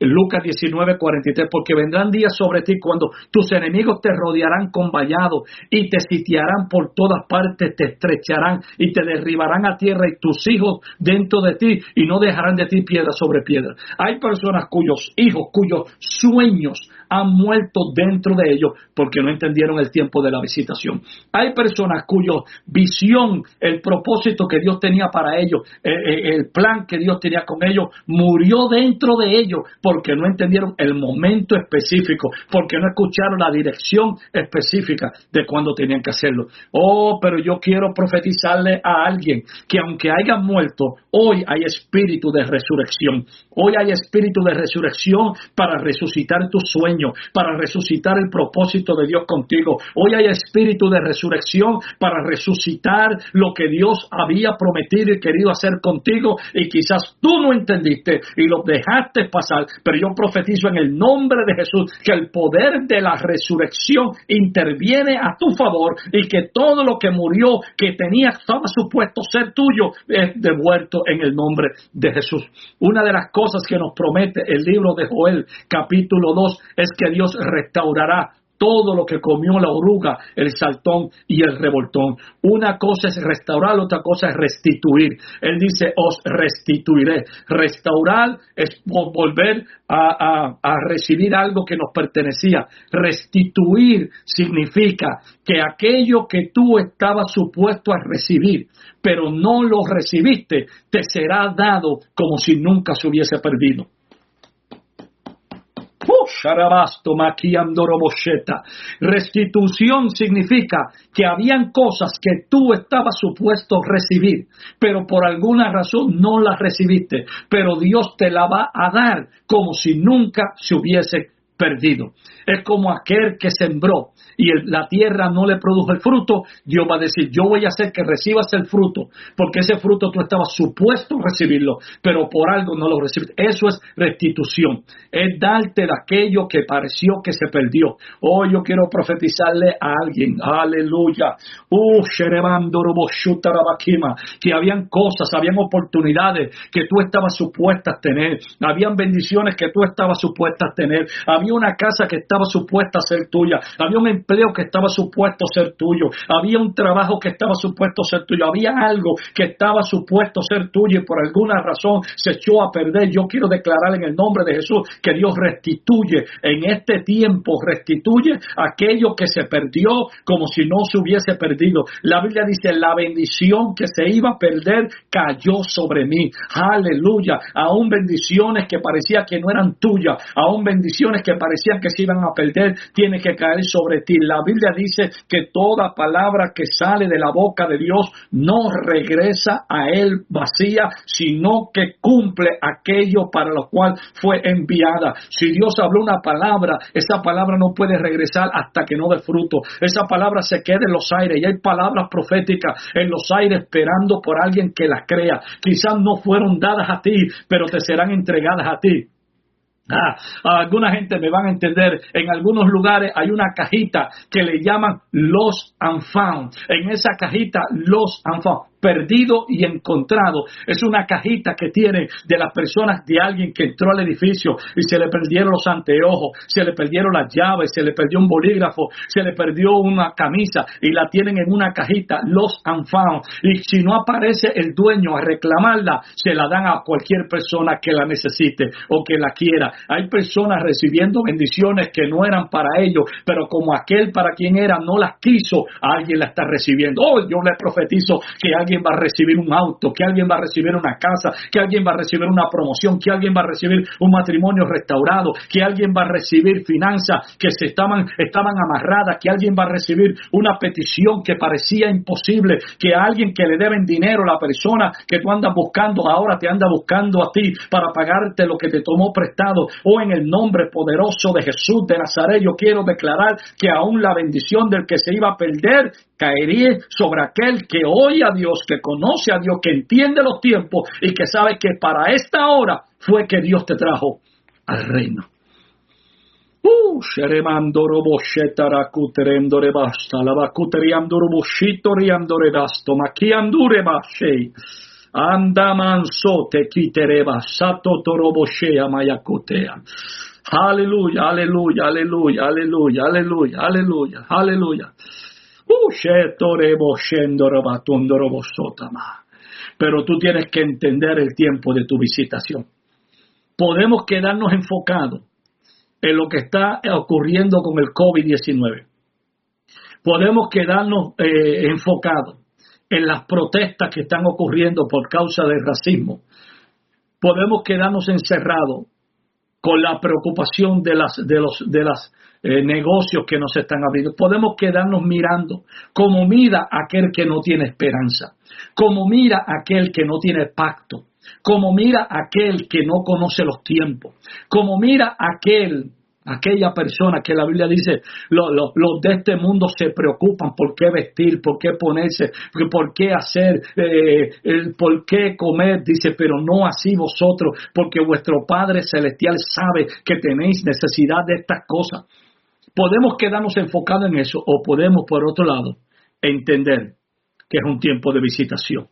Lucas 19:43, porque vendrán días sobre ti cuando tus enemigos te rodearán con vallado y te sitiarán por todas partes, te estrecharán y te derribarán a tierra y tus hijos dentro de ti y no dejarán de ti piedra sobre piedra. Hay personas cuyos hijos, cuyos sueños han muerto dentro de ellos porque no entendieron el tiempo de la visitación. Hay personas cuya visión, el propósito que Dios tenía para ellos, el plan que Dios tenía con ellos, murió dentro de ellos porque no entendieron el momento específico, porque no escucharon la dirección específica de cuando tenían que hacerlo. Oh, pero yo quiero profetizarle a alguien que aunque hayan muerto, hoy hay espíritu de resurrección. Hoy hay espíritu de resurrección para resucitar tus sueños, para resucitar el propósito de Dios contigo. Hoy hay espíritu de resurrección para resucitar lo que Dios había prometido y querido hacer contigo, y quizás tú no entendiste y lo dejaste pasar, pero yo profetizo en el nombre de Jesús que el poder de la resurrección interviene a tu favor y que todo lo que murió, que estaba supuesto ser tuyo, es devuelto en el nombre de Jesús. Una de las cosas que nos promete el libro de Joel, capítulo 2, es que Dios restaurará todo lo que comió la oruga, el saltón y el revoltón. Una cosa es restaurar, otra cosa es restituir. Él dice, os restituiré. Restaurar es volver a recibir algo que nos pertenecía. Restituir significa que aquello que tú estabas supuesto a recibir, pero no lo recibiste, te será dado como si nunca se hubiese perdido. Restitución significa que habían cosas que tú estabas supuesto a recibir, pero por alguna razón no las recibiste, pero Dios te la va a dar como si nunca se hubiese perdido. Es como aquel que sembró y la tierra no le produjo el fruto. Dios va a decir, yo voy a hacer que recibas el fruto, porque ese fruto tú estabas supuesto a recibirlo, pero por algo no lo recibiste. Eso es restitución, es darte de aquello que pareció que se perdió. Oh, yo quiero profetizarle a alguien, aleluya, que habían cosas, habían oportunidades que tú estabas supuesta a tener, habían bendiciones que tú estabas supuesta a tener, había una casa que estaba supuesta a ser tuya, había un empleo que estaba supuesto a ser tuyo, había un trabajo que estaba supuesto a ser tuyo, había algo que estaba supuesto a ser tuyo y por alguna razón se echó a perder. Yo quiero declarar en el nombre de Jesús que Dios restituye en este tiempo, restituye aquello que se perdió como si no se hubiese perdido. La Biblia dice, la bendición que se iba a perder cayó sobre mí. Aleluya. Aún bendiciones que parecía que no eran tuyas, aún bendiciones que parecían que se iban a perder, tiene que caer sobre ti. La Biblia dice que toda palabra que sale de la boca de Dios no regresa a él vacía, sino que cumple aquello para lo cual fue enviada. Si Dios habló una palabra, esa palabra no puede regresar hasta que no dé fruto. Esa palabra se queda en los aires, y hay palabras proféticas en los aires esperando por alguien que las crea. Quizás no fueron dadas a ti, pero te serán entregadas a ti. Alguna gente me van a entender. En algunos lugares hay una cajita que le llaman Lost and Found. En esa cajita, Lost and Found, perdido y encontrado, es una cajita que tiene de las personas de alguien que entró al edificio y se le perdieron los anteojos, se le perdieron las llaves, se le perdió un bolígrafo, se le perdió una camisa y la tienen en una cajita, Lost and Found, y si no aparece el dueño a reclamarla, se la dan a cualquier persona que la necesite o que la quiera. Hay personas recibiendo bendiciones que no eran para ellos, pero como aquel para quien era no las quiso, alguien la está recibiendo. Oh, yo le profetizo que alguien va a recibir un auto, que alguien va a recibir una casa, que alguien va a recibir una promoción, que alguien va a recibir un matrimonio restaurado, que alguien va a recibir finanzas que estaban amarradas, que alguien va a recibir una petición que parecía imposible, que alguien que le deben dinero, la persona que tú andas buscando ahora te anda buscando a ti para pagarte lo que te tomó prestado. O en el nombre poderoso de Jesús de Nazaret, yo quiero declarar que aún la bendición del que se iba a perder caería sobre aquel que oye a Dios, que conoce a Dios, que entiende los tiempos y que sabe que para esta hora fue que Dios te trajo al reino. Andamanso te quitereba, sato toroboshea mayacotea. Aleluya, aleluya, aleluya, aleluya, aleluya, aleluya, aleluya. Pero tú tienes que entender el tiempo de tu visitación. Podemos quedarnos enfocados en lo que está ocurriendo con el COVID-19. Podemos quedarnos enfocados en las protestas que están ocurriendo por causa del racismo. Podemos quedarnos encerrados con la preocupación de los negocios que nos están abriendo. Podemos quedarnos mirando como mira aquel que no tiene esperanza, como mira aquel que no tiene pacto, como mira aquel que no conoce los tiempos, como mira aquella persona que la Biblia dice, los de este mundo se preocupan por qué vestir, por qué ponerse, por qué hacer, por qué comer, dice, pero no así vosotros, porque vuestro Padre Celestial sabe que tenéis necesidad de estas cosas. Podemos quedarnos enfocados en eso, o podemos, por otro lado, entender que es un tiempo de visitación.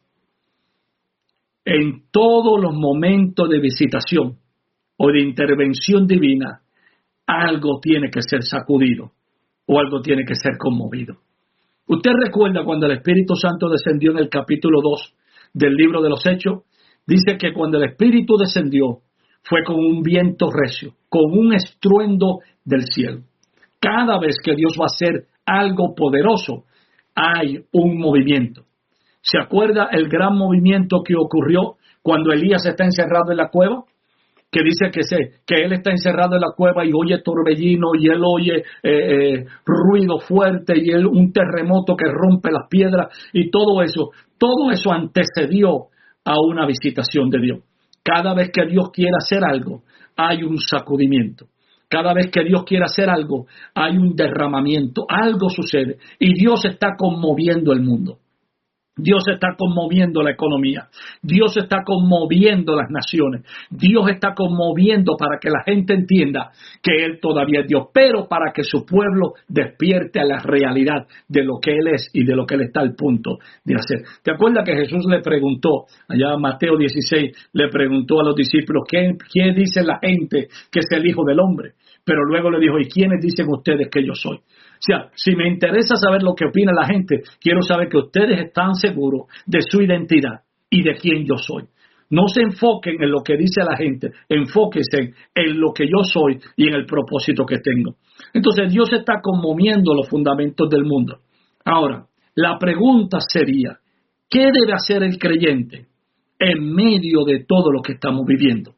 En todos los momentos de visitación o de intervención divina, algo tiene que ser sacudido o algo tiene que ser conmovido. Usted recuerda cuando el Espíritu Santo descendió en el capítulo 2 del libro de los Hechos, dice que cuando el Espíritu descendió fue con un viento recio, con un estruendo del cielo. Cada vez que Dios va a hacer algo poderoso, hay un movimiento. ¿Se acuerda el gran movimiento que ocurrió cuando Elías está encerrado en la cueva? Que dice que él está encerrado en la cueva y oye torbellino y él oye ruido fuerte y un terremoto que rompe las piedras y todo eso antecedió a una visitación de Dios. Cada vez que Dios quiere hacer algo, hay un sacudimiento. Cada vez que Dios quiere hacer algo, hay un derramamiento, algo sucede y Dios está conmoviendo el mundo. Dios está conmoviendo la economía. Dios está conmoviendo las naciones. Dios está conmoviendo para que la gente entienda que Él todavía es Dios, pero para que su pueblo despierte a la realidad de lo que Él es y de lo que Él está al punto de hacer. ¿Te acuerdas que Jesús le preguntó, allá en Mateo 16, le preguntó a los discípulos, ¿qué dice la gente que es el Hijo del Hombre? Pero luego le dijo, ¿y quiénes dicen ustedes que yo soy? O sea, si me interesa saber lo que opina la gente, quiero saber que ustedes están seguros de su identidad y de quién yo soy. No se enfoquen en lo que dice la gente, enfóquense en lo que yo soy y en el propósito que tengo. Entonces Dios está conmoviendo los fundamentos del mundo. Ahora, la pregunta sería, ¿qué debe hacer el creyente en medio de todo lo que estamos viviendo?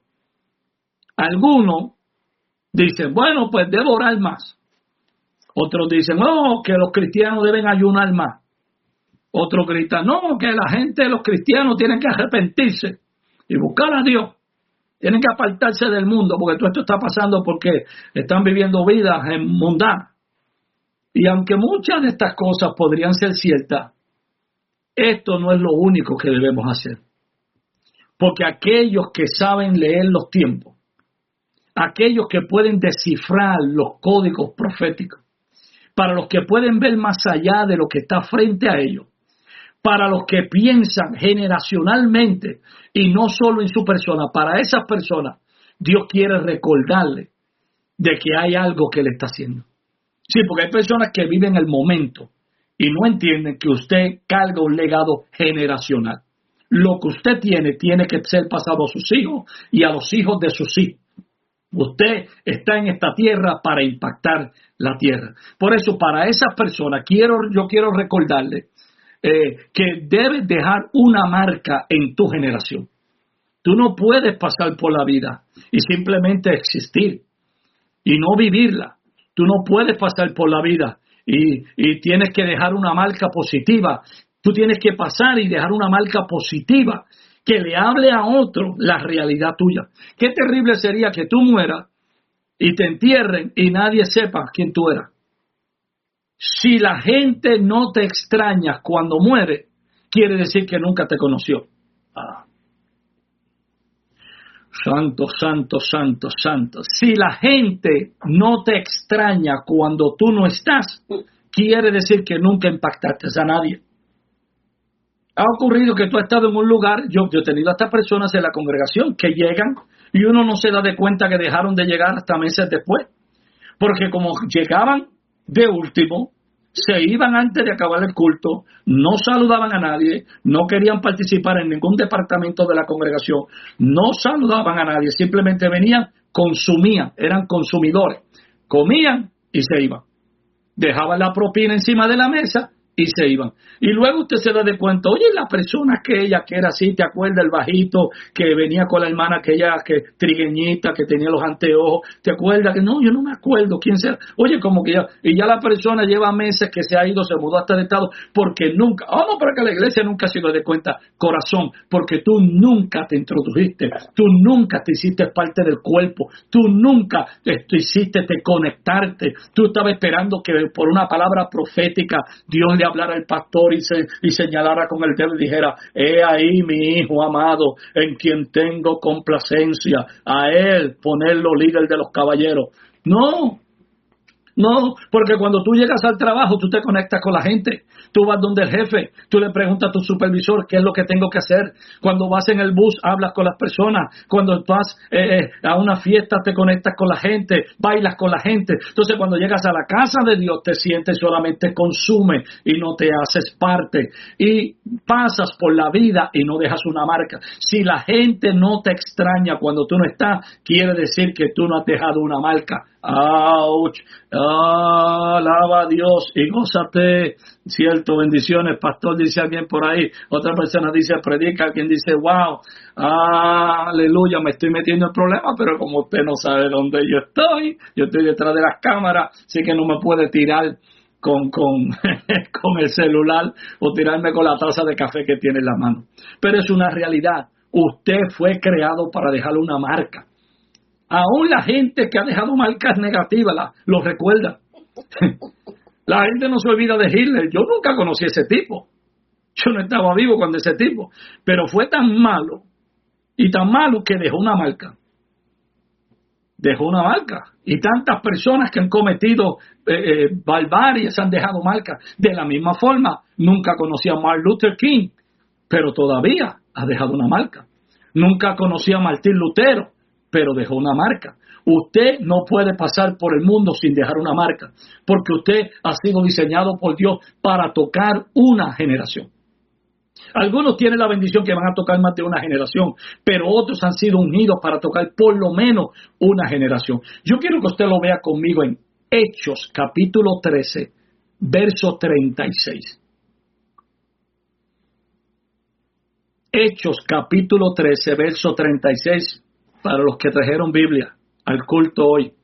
Algunos dicen, bueno, pues debo orar más. Otros dicen, no, que los cristianos deben ayunar más. Otros gritan, no, que la gente, los cristianos tienen que arrepentirse y buscar a Dios. Tienen que apartarse del mundo porque todo esto está pasando porque están viviendo vidas mundanas. Y aunque muchas de estas cosas podrían ser ciertas, esto no es lo único que debemos hacer. Porque aquellos que saben leer los tiempos, aquellos que pueden descifrar los códigos proféticos, para los que pueden ver más allá de lo que está frente a ellos, para los que piensan generacionalmente y no solo en su persona, para esas personas Dios quiere recordarle de que hay algo que le está haciendo. Sí, porque hay personas que viven el momento y no entienden que usted carga un legado generacional. Lo que usted tiene que ser pasado a sus hijos y a los hijos de sus hijos. Usted está en esta tierra para impactar la tierra. Por eso, para esas personas, yo quiero recordarle que debes dejar una marca en tu generación. Tú no puedes pasar por la vida y simplemente existir y no vivirla. Tú no puedes pasar por la vida y tienes que dejar una marca positiva. Tú tienes que pasar y dejar una marca positiva que le hable a otro la realidad tuya. Qué terrible sería que tú mueras y te entierren y nadie sepa quién tú eras. Si la gente no te extraña cuando muere, quiere decir que nunca te conoció. Santo, santo, santo, santo. Si la gente no te extraña cuando tú no estás, quiere decir que nunca impactaste a nadie. Ha ocurrido que tú has estado en un lugar, yo he tenido a estas personas en la congregación que llegan y uno no se da de cuenta que dejaron de llegar hasta meses después, porque como llegaban de último, se iban antes de acabar el culto, no saludaban a nadie, no querían participar en ningún departamento de la congregación, no saludaban a nadie, simplemente venían, consumían, eran consumidores, comían y se iban, dejaban la propina encima de la mesa y se iban. Y luego usted se da de cuenta, oye, la persona aquella que era así, ¿te acuerdas? El bajito que venía con la hermana aquella que trigueñita, que tenía los anteojos, ¿te acuerdas? Que no, yo no me acuerdo quién sea. Oye, como que ya, y ya la persona lleva meses que se ha ido, se mudó hasta el estado, porque nunca, vamos para que la iglesia nunca se dio de cuenta, corazón, porque tú nunca te introdujiste, tú nunca te hiciste parte del cuerpo, tú nunca te hiciste te conectarte, tú estabas esperando que por una palabra profética Dios le hablara al pastor y señalara con el dedo y dijera, he ahí mi hijo amado en quien tengo complacencia, a él ponerlo líder de los caballeros. No, porque cuando tú llegas al trabajo, tú te conectas con la gente, tú vas donde el jefe, tú le preguntas a tu supervisor qué es lo que tengo que hacer. Cuando vas en el bus, hablas con las personas. Cuando vas a una fiesta, te conectas con la gente, bailas con la gente. Entonces, cuando llegas a la casa de Dios, te sientes solamente consume y no te haces parte. Y pasas por la vida y no dejas una marca. Si la gente no te extraña cuando tú no estás, quiere decir que tú no has dejado una marca. ¡Auch! Alaba a Dios y gózate, cierto, bendiciones, pastor, dice alguien por ahí, otra persona dice predica, alguien dice wow, aleluya, me estoy metiendo en problemas, pero como usted no sabe dónde yo estoy detrás de las cámaras, así que no me puede tirar con el celular o tirarme con la taza de café que tiene en la mano, pero es una realidad, usted fue creado para dejar una marca. Aún la gente que ha dejado marcas negativas lo recuerda. La gente no se olvida de Hitler. Yo nunca conocí a ese tipo. Yo no estaba vivo cuando ese tipo. Pero fue tan malo y tan malo que dejó una marca. Dejó una marca. Y tantas personas que han cometido barbaries han dejado marcas. De la misma forma, nunca conocí a Martin Luther King, pero todavía ha dejado una marca. Nunca conocí a Martín Lutero, pero dejó una marca. Usted no puede pasar por el mundo sin dejar una marca, porque usted ha sido diseñado por Dios para tocar una generación. Algunos tienen la bendición que van a tocar más de una generación, pero otros han sido unidos para tocar por lo menos una generación. Yo quiero que usted lo vea conmigo en Hechos, capítulo 13, verso 36. Hechos, capítulo 13, verso 36. Para los que trajeron Biblia al culto hoy.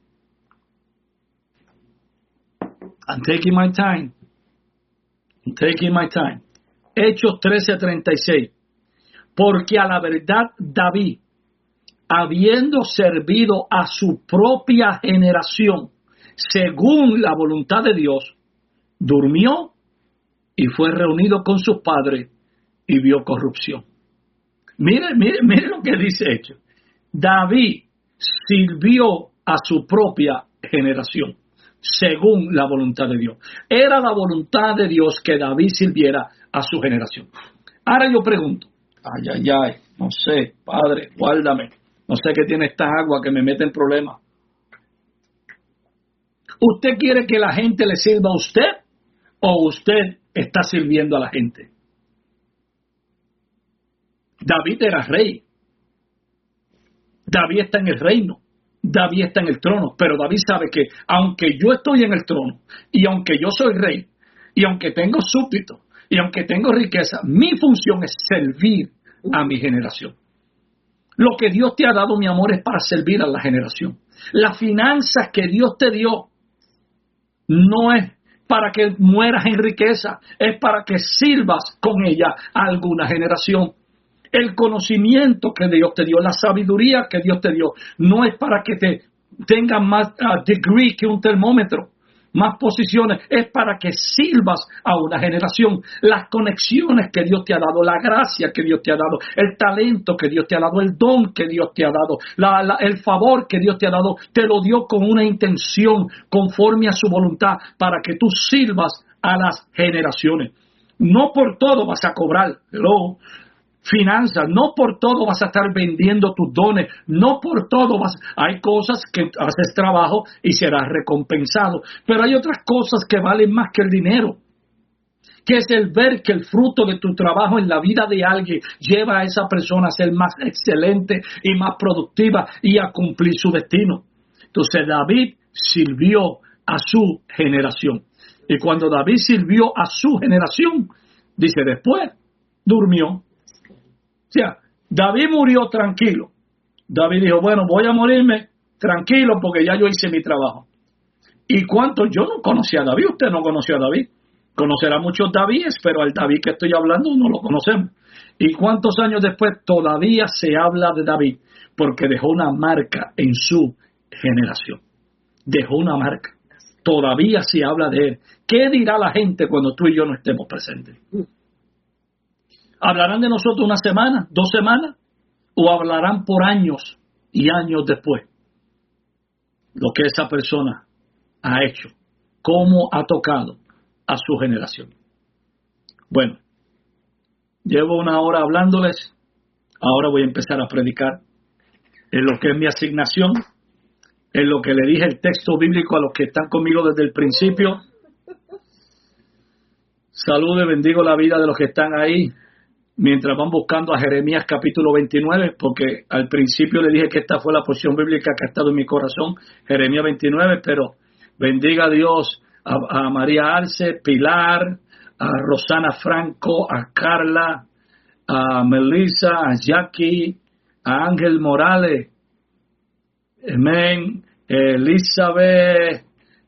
I'm taking my time. Hechos 13:36. Porque a la verdad David, habiendo servido a su propia generación, según la voluntad de Dios, durmió y fue reunido con sus padres y vio corrupción. Mire lo que dice Hechos. David sirvió a su propia generación, según la voluntad de Dios. Era la voluntad de Dios que David sirviera a su generación. Ahora yo pregunto, no sé, Padre, guárdame, no sé qué tiene esta agua que me mete en problemas. ¿Usted quiere que la gente le sirva a usted o usted está sirviendo a la gente? David era rey. David está en el reino, David está en el trono, pero David sabe que aunque yo estoy en el trono, y aunque yo soy rey, y aunque tengo súbditos, y aunque tengo riqueza, mi función es servir a mi generación. Lo que Dios te ha dado, mi amor, es para servir a la generación. Las finanzas que Dios te dio no es para que mueras en riqueza, es para que sirvas con ella a alguna generación. El conocimiento que Dios te dio, la sabiduría que Dios te dio, no es para que te tengas más degree que un termómetro, más posiciones, es para que sirvas a una generación. Las conexiones que Dios te ha dado, la gracia que Dios te ha dado, el talento que Dios te ha dado, el don que Dios te ha dado, el favor que Dios te ha dado, te lo dio con una intención conforme a su voluntad para que tú sirvas a las generaciones. No por todo vas a cobrar. Hello. Finanzas, no por todo vas a estar vendiendo tus dones, no por todo hay cosas que haces trabajo y serás recompensado, pero hay otras cosas que valen más que el dinero, que es el ver que el fruto de tu trabajo en la vida de alguien lleva a esa persona a ser más excelente y más productiva y a cumplir su destino. Entonces David sirvió a su generación, y cuando David sirvió a su generación, dice después, durmió. O sea, David murió tranquilo. David dijo, bueno, voy a morirme tranquilo porque ya yo hice mi trabajo. ¿Y cuánto? Yo no conocía a David, usted no conoció a David. Conocerá muchos Davíes, pero al David que estoy hablando no lo conocemos. ¿Y cuántos años después todavía se habla de David? Porque dejó una marca en su generación. Dejó una marca. Todavía se habla de él. ¿Qué dirá la gente cuando tú y yo no estemos presentes? ¿Hablarán de nosotros una semana, 2 semanas? ¿O hablarán por años y años después? Lo que esa persona ha hecho, cómo ha tocado a su generación. Bueno, llevo 1 hora hablándoles, ahora voy a empezar a predicar en lo que es mi asignación, en lo que le dije el texto bíblico a los que están conmigo desde el principio. Saludo y bendigo la vida de los que están ahí, mientras van buscando a Jeremías capítulo 29, porque al principio le dije que esta fue la porción bíblica que ha estado en mi corazón, Jeremías 29, pero bendiga a Dios, a María Arce, Pilar, a Rosana Franco, a Carla, a Melissa, a Jackie, a Ángel Morales, amén, Elizabeth,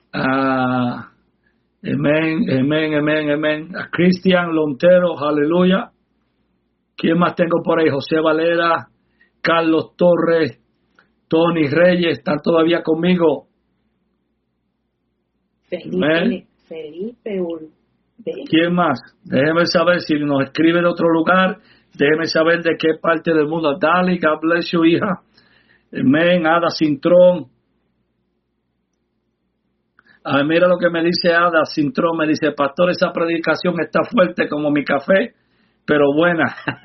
amén, a Cristian Lontero, aleluya. ¿Quién más tengo por ahí? José Valera, Carlos Torres, Tony Reyes, ¿están todavía conmigo? Felipe. ¿Quién más? Déjeme saber si nos escribe de otro lugar. Déjeme saber de qué parte del mundo. Dali, God bless you, hija. Amén, Ada Cintrón. Mira lo que me dice Ada Cintrón. Me dice, pastor, esa predicación está fuerte como mi café, pero buena.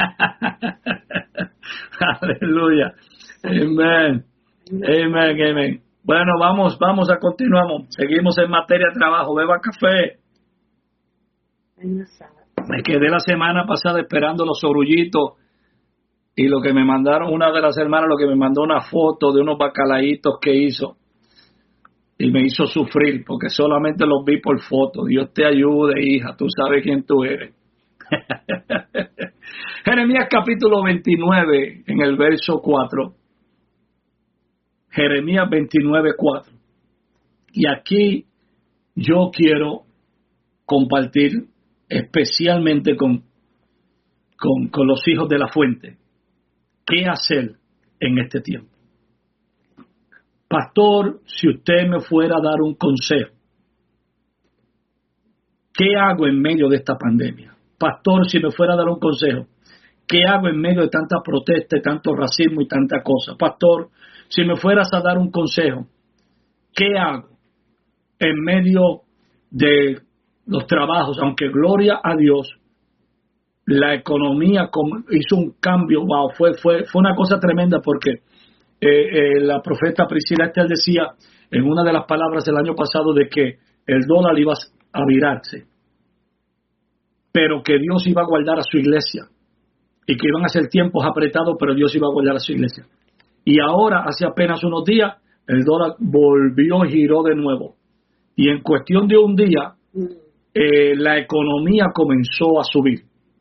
Aleluya. Amén. Amén. Bueno, vamos a continuar. Seguimos en materia de trabajo. Beba café. Me quedé la semana pasada esperando los orullitos y lo que me mandaron, una de las hermanas, lo que me mandó una foto de unos bacalaitos que hizo y me hizo sufrir porque solamente los vi por foto. Dios te ayude, hija, tú sabes quién tú eres. Jeremías capítulo 29 en el verso 4. Jeremías 29, 4. Y aquí yo quiero compartir especialmente con los hijos de la fuente. ¿Qué hacer en este tiempo? Pastor, si usted me fuera a dar un consejo, ¿qué hago en medio de esta pandemia? Pastor, si me fuera a dar un consejo, ¿qué hago en medio de tanta protesta, tanto racismo y tanta cosa? Pastor, si me fueras a dar un consejo, ¿qué hago en medio de los trabajos? Aunque gloria a Dios, la economía hizo un cambio, wow, fue una cosa tremenda porque la profeta Priscila Esther decía en una de las palabras del año pasado de que el dólar iba a virarse, pero que Dios iba a guardar a su iglesia y que iban a ser tiempos apretados, pero Dios iba a guardar a su iglesia. Y ahora, hace apenas unos días, el dólar volvió y giró de nuevo. Y en cuestión de un día, la economía comenzó a subir.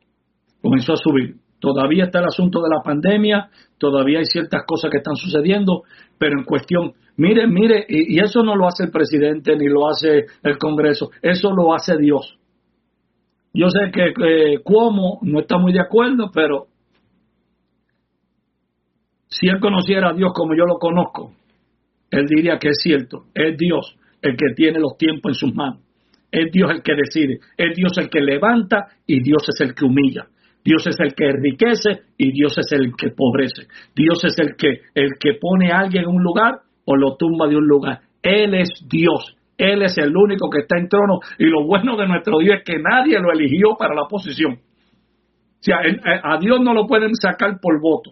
Todavía está el asunto de la pandemia, todavía hay ciertas cosas que están sucediendo, pero en cuestión, mire, y eso no lo hace el presidente ni lo hace el Congreso, eso lo hace Dios. Yo sé que Cuomo no está muy de acuerdo, pero si él conociera a Dios como yo lo conozco, él diría que es cierto, es Dios el que tiene los tiempos en sus manos, es Dios el que decide, es Dios el que levanta y Dios es el que humilla. Dios es el que enriquece y Dios es el que empobrece. Dios es el que pone a alguien en un lugar o lo tumba de un lugar. Él es Dios Él es el único que está en trono, y lo bueno de nuestro Dios es que nadie lo eligió para la posición. O sea, a Dios no lo pueden sacar por voto.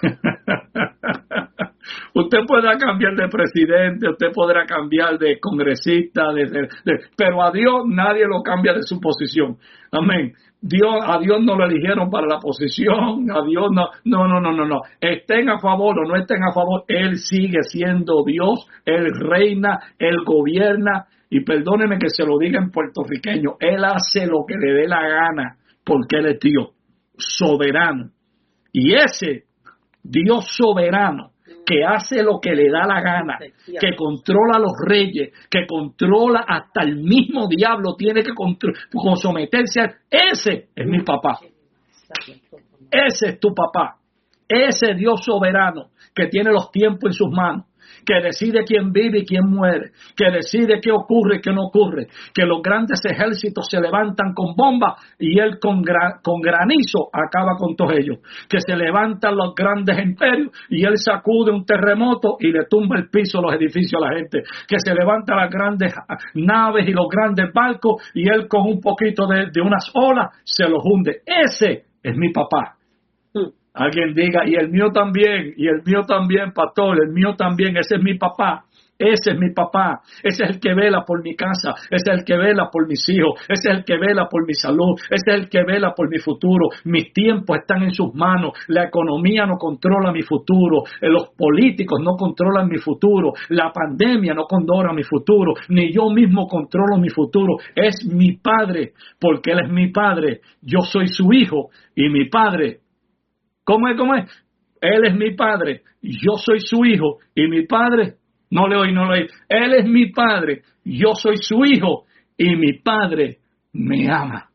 Usted podrá cambiar de presidente, usted podrá cambiar de congresista, pero a Dios nadie lo cambia de su posición. Amén. A Dios no lo eligieron para la posición, a Dios no. Estén a favor o no estén a favor, Él sigue siendo Dios, Él reina, Él gobierna, y perdóneme que se lo diga en puertorriqueño, Él hace lo que le dé la gana, porque Él es Dios, soberano. Y ese Dios soberano, que hace lo que le da la gana, que controla a los reyes, que controla hasta el mismo diablo, tiene que someterse a... Ese es mi papá. Ese es tu papá. Ese Dios soberano que tiene los tiempos en sus manos, que decide quién vive y quién muere, que decide qué ocurre y qué no ocurre, que los grandes ejércitos se levantan con bombas y Él con granizo acaba con todos ellos, que se levantan los grandes imperios y Él sacude un terremoto y le tumba el piso a los edificios a la gente, que se levantan las grandes naves y los grandes barcos y Él con un poquito de unas olas se los hunde. Ese es mi papá. Alguien diga, y el mío también, pastor, el mío también, ese es mi papá. Ese es mi papá, ese es el que vela por mi casa, ese es el que vela por mis hijos, ese es el que vela por mi salud, ese es el que vela por mi futuro. Mis tiempos están en sus manos, la economía no controla mi futuro, los políticos no controlan mi futuro, la pandemia no controla mi futuro, ni yo mismo controlo mi futuro. Es mi padre, porque Él es mi padre, yo soy su hijo y mi padre. ¿Cómo es? Él es mi padre, yo soy su hijo y mi padre, no le oí. Él es mi padre, yo soy su hijo y mi padre me ama.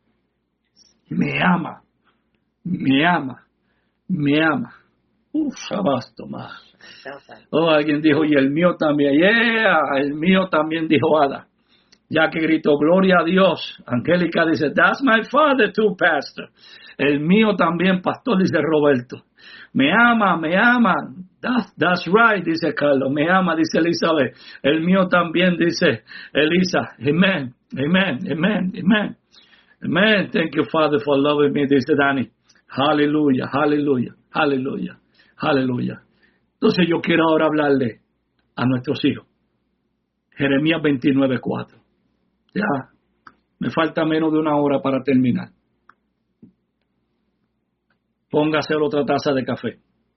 Abasto más. Alguien dijo, y el mío también. El mío también, dijo Ada. Ya que gritó, gloria a Dios. Angélica dice, that's my father too, pastor. El mío también, pastor, dice Roberto. Me ama. That's right, dice Carlos. Me ama, dice Elizabeth. El mío también, dice Elisa. Amen. Thank you, Father, for loving me, dice Dani. Aleluya. Entonces yo quiero ahora hablarle a nuestros hijos. Jeremías 29:4. Ya, me falta menos de una hora para terminar. Póngase otra taza de café.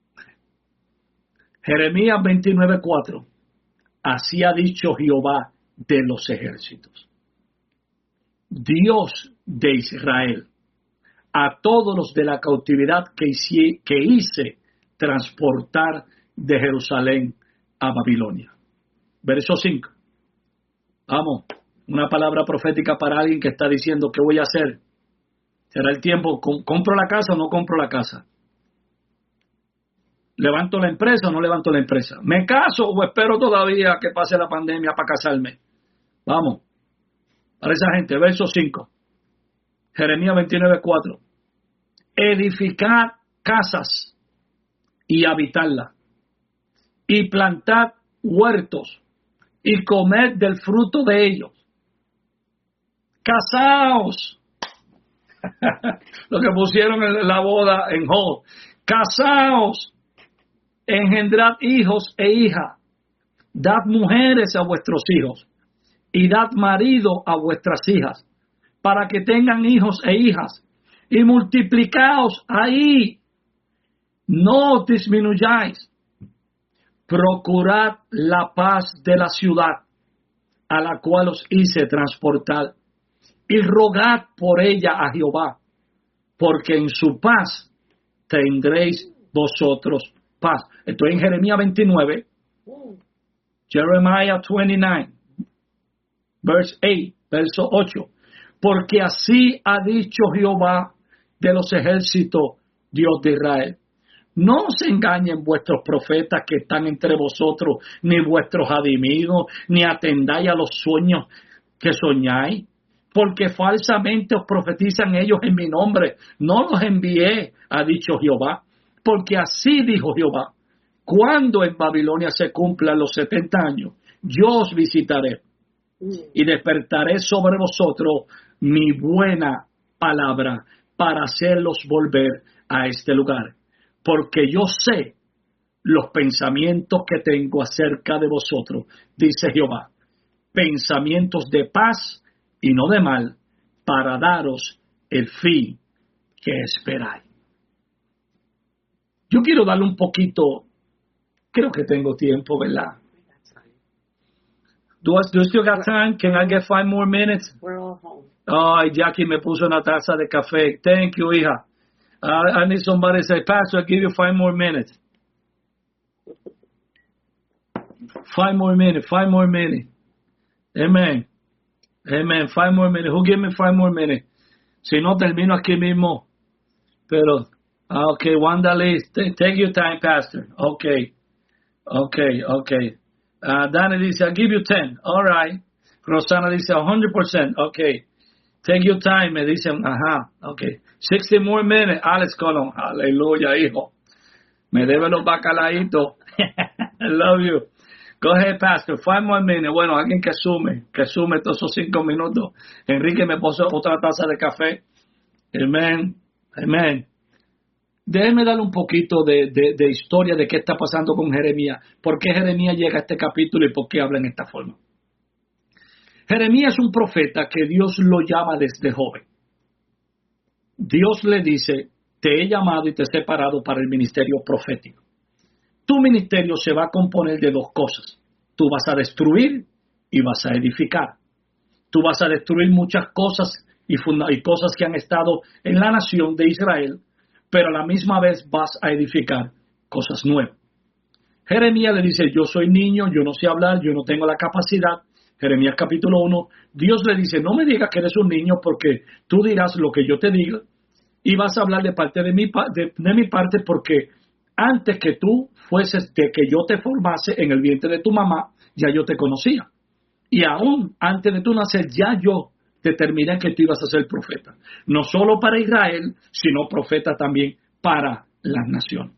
Jeremías 29:4. Así ha dicho Jehová de los ejércitos, Dios de Israel, a todos los de la cautividad que hice transportar de Jerusalén a Babilonia. Verso 5. Vamos, una palabra profética para alguien que está diciendo, ¿qué voy a hacer? ¿Será el tiempo? ¿Compro la casa o no compro la casa? ¿Levanto la empresa o no levanto la empresa? ¿Me caso o espero todavía que pase la pandemia para casarme? Vamos, para esa gente, verso 5. Jeremías 29:4. Edificad casas y habitarlas, y plantad huertos, y comed del fruto de ellos. Casaos. Lo que pusieron en la boda en Job. Casaos, engendrad hijos e hijas, dad mujeres a vuestros hijos, y dad marido a vuestras hijas, para que tengan hijos e hijas, y multiplicaos ahí, no disminuyáis. Procurad la paz de la ciudad, a la cual os hice transportar, y rogad por ella a Jehová, porque en su paz tendréis vosotros paz. Estoy en Jeremías 29, Jeremiah 29, verso 8. Porque así ha dicho Jehová de los ejércitos, Dios de Israel. No os engañen vuestros profetas que están entre vosotros, ni vuestros adivinos, ni atendáis a los sueños que soñáis, porque falsamente os profetizan ellos en mi nombre. No los envié, ha dicho Jehová, porque así dijo Jehová: cuando en Babilonia se cumplan los 70 años, yo os visitaré y despertaré sobre vosotros mi buena palabra para hacerlos volver a este lugar. Porque yo sé los pensamientos que tengo acerca de vosotros, dice Jehová, pensamientos de paz y no de mal, para daros el fin que esperáis. Yo quiero darle un poquito, creo que tengo tiempo, ¿verdad? Do you still got time? Can I get 5 more minutes? We're all home. Ay, Jackie me puso una taza de café. Thank you, hija. I need somebody to say, Pastor, I'll give you 5 more minutes. 5 more minutes, 5 more minutes. Amen. Amen. 5 more minutes. Who give me 5 more minutes? Si no, termino aquí mismo. Pero, okay, Wanda Lee, take your time, Pastor. Okay. Danny dice, I'll give you 10. All right. Rosana dice, 100%. Okay. Take your time. Me dicen, ajá. Okay. 60 more minutes. Alex Colon. Aleluya, hijo. Me debe los bacalaitos. I love you. Go ahead, Pastor. 5 more minutes. Bueno, alguien que sume todos esos 5 minutos. Enrique me puso otra taza de café. Amen. Amen. Déjeme darle un poquito de historia de qué está pasando con Jeremías. ¿Por qué Jeremías llega a este capítulo y por qué habla en esta forma? Jeremías es un profeta que Dios lo llama desde joven. Dios le dice, te he llamado y te he separado para el ministerio profético. Tu ministerio se va a componer de 2 cosas. Tú vas a destruir y vas a edificar. Tú vas a destruir muchas cosas y cosas que han estado en la nación de Israel, pero a la misma vez vas a edificar cosas nuevas. Jeremías le dice, yo soy niño, yo no sé hablar, yo no tengo la capacidad. Jeremías capítulo 1, Dios le dice, no me digas que eres un niño porque tú dirás lo que yo te diga y vas a hablar de parte de mi parte porque antes que tú fueses, de que yo te formase en el vientre de tu mamá, ya yo te conocía. Y aún antes de tú nacer, ya yo determiné que tú ibas a ser profeta. No solo para Israel, sino profeta también para las naciones.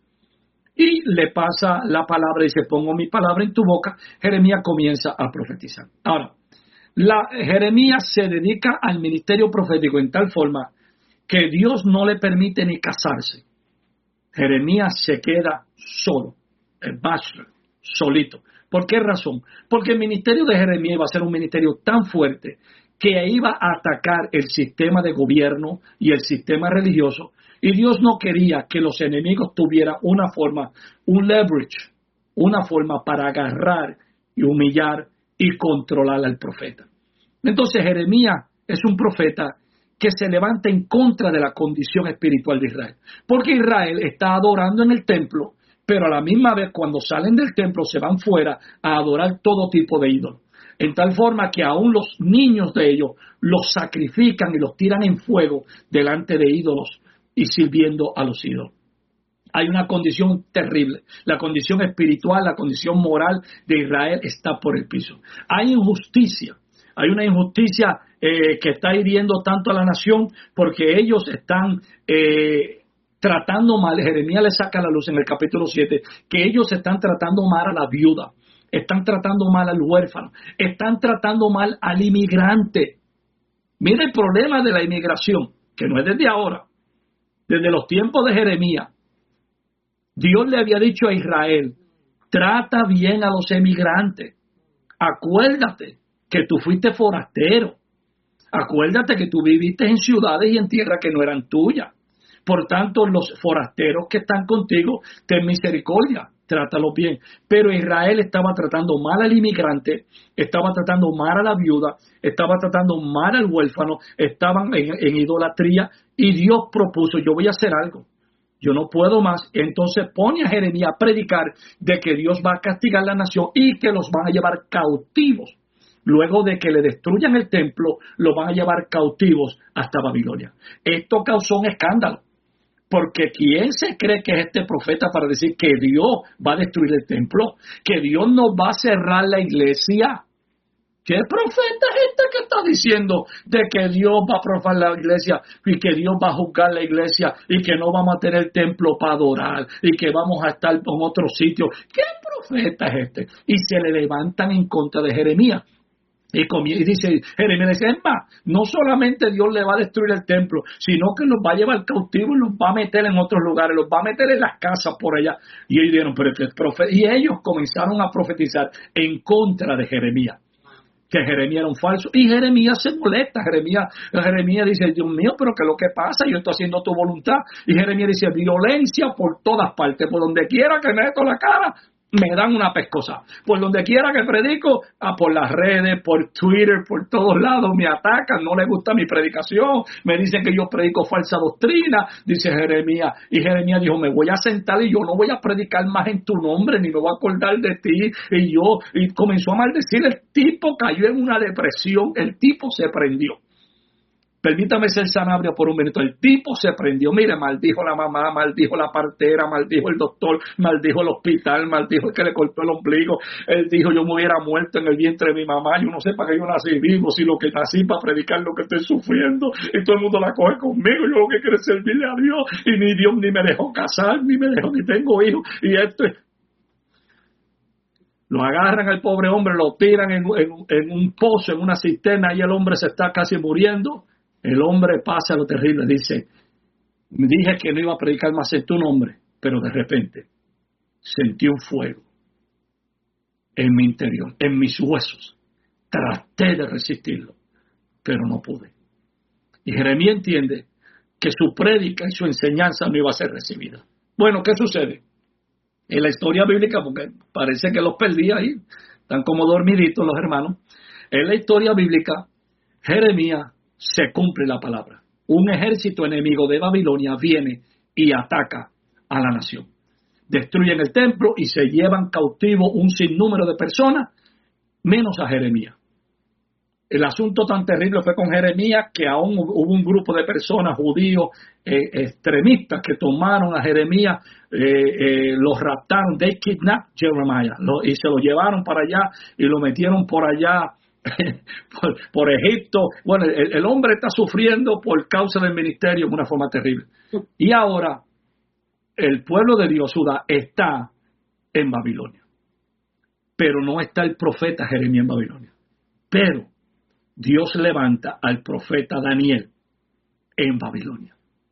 Y le pasa la palabra y dice, pongo mi palabra en tu boca. Jeremías comienza a profetizar. Ahora, Jeremías se dedica al ministerio profético en tal forma que Dios no le permite ni casarse. Jeremías se queda solo, el bachelor, solito. ¿Por qué razón? Porque el ministerio de Jeremías iba a ser un ministerio tan fuerte que iba a atacar el sistema de gobierno y el sistema religioso, y Dios no quería que los enemigos tuvieran una forma, un leverage, una forma para agarrar y humillar y controlar al profeta. Entonces Jeremías es un profeta que se levanta en contra de la condición espiritual de Israel, porque Israel está adorando en el templo, pero a la misma vez cuando salen del templo se van fuera a adorar todo tipo de ídolos. En tal forma que aún los niños de ellos los sacrifican y los tiran en fuego delante de ídolos y sirviendo a los ídolos. Hay una condición terrible. La condición espiritual, la condición moral de Israel está por el piso. Hay injusticia. Hay una injusticia que está hiriendo tanto a la nación porque ellos están tratando mal. Jeremías le saca a la luz en el capítulo 7 que ellos están tratando mal a la viuda. Están tratando mal al huérfano, están tratando mal al inmigrante. Mira el problema de la inmigración, que no es desde ahora, desde los tiempos de Jeremías. Dios le había dicho a Israel, trata bien a los emigrantes. Acuérdate que tú fuiste forastero. Acuérdate que tú viviste en ciudades y en tierras que no eran tuyas. Por tanto, los forasteros que están contigo, ten misericordia. Trátalo bien. Pero Israel estaba tratando mal al inmigrante, estaba tratando mal a la viuda, estaba tratando mal al huérfano, estaban en idolatría y Dios propuso, yo voy a hacer algo, yo no puedo más. Entonces pone a Jeremías a predicar de que Dios va a castigar la nación y que los van a llevar cautivos. Luego de que le destruyan el templo, los van a llevar cautivos hasta Babilonia. Esto causó un escándalo. Porque ¿quién se cree que es este profeta para decir que Dios va a destruir el templo? Que Dios no va a cerrar la iglesia. ¿Qué profeta es este que está diciendo de que Dios va a profanar la iglesia y que Dios va a juzgar la iglesia y que no vamos a tener templo para adorar y que vamos a estar en otro sitio? ¿Qué profeta es este? Y se le levantan en contra de Jeremías. Y dice Jeremías, dice, es más, no solamente Dios le va a destruir el templo, sino que los va a llevar cautivos y los va a meter en otros lugares, los va a meter en las casas por allá. Y ellos dijeron, y ellos comenzaron a profetizar en contra de Jeremías, que Jeremías era un falso, y Jeremías se molesta. Jeremías dice, Dios mío, pero ¿qué es lo que pasa? Yo estoy haciendo tu voluntad. Y Jeremías dice, violencia por todas partes, por donde quiera que meto la cara, me dan una pescosa. Por donde quiera que predico, por las redes, por Twitter, por todos lados, me atacan, no les gusta mi predicación, me dicen que yo predico falsa doctrina, dice Jeremías. Y Jeremías dijo, me voy a sentar y yo no voy a predicar más en tu nombre, ni me voy a acordar de ti. Y comenzó a maldecir. El tipo cayó en una depresión, el tipo se prendió. Permítame ser Sanabria por un minuto. El tipo se prendió. Mire, maldijo la mamá, maldijo la partera, maldijo el doctor, maldijo el hospital, maldijo el que le cortó el ombligo. Él dijo, yo me hubiera muerto en el vientre de mi mamá. Yo no sé para qué yo nací vivo, si lo que nací para predicar lo que estoy sufriendo. Y todo el mundo la coge conmigo. Yo lo que quiero es servirle a Dios. Y ni Dios ni me dejó casar, ni tengo hijos. Y esto es... Lo agarran al pobre hombre, lo tiran en un pozo, en una cisterna, y el hombre se está casi muriendo. El hombre pasa lo terrible, dice, dije que no iba a predicar más en tu nombre, pero de repente sentí un fuego en mi interior, en mis huesos. Traté de resistirlo, pero no pude. Y Jeremías entiende que su prédica y su enseñanza no iba a ser recibida. Bueno, ¿qué sucede? En la historia bíblica, porque parece que los perdí ahí, están como dormiditos los hermanos. En la historia bíblica, Jeremías se cumple la palabra. Un ejército enemigo de Babilonia viene y ataca a la nación. Destruyen el templo y se llevan cautivo un sinnúmero de personas, menos a Jeremías. El asunto tan terrible fue con Jeremías que aún hubo un grupo de personas, judíos extremistas, que tomaron a Jeremías, los raptaron, they kidnapped Jeremiah, y se lo llevaron para allá y lo metieron por allá por Egipto. Bueno, el hombre está sufriendo por causa del ministerio de una forma terrible. Y ahora el pueblo de Dios, Judá, está en Babilonia, pero no está el profeta Jeremías en Babilonia. Pero Dios levanta al profeta Daniel en Babilonia,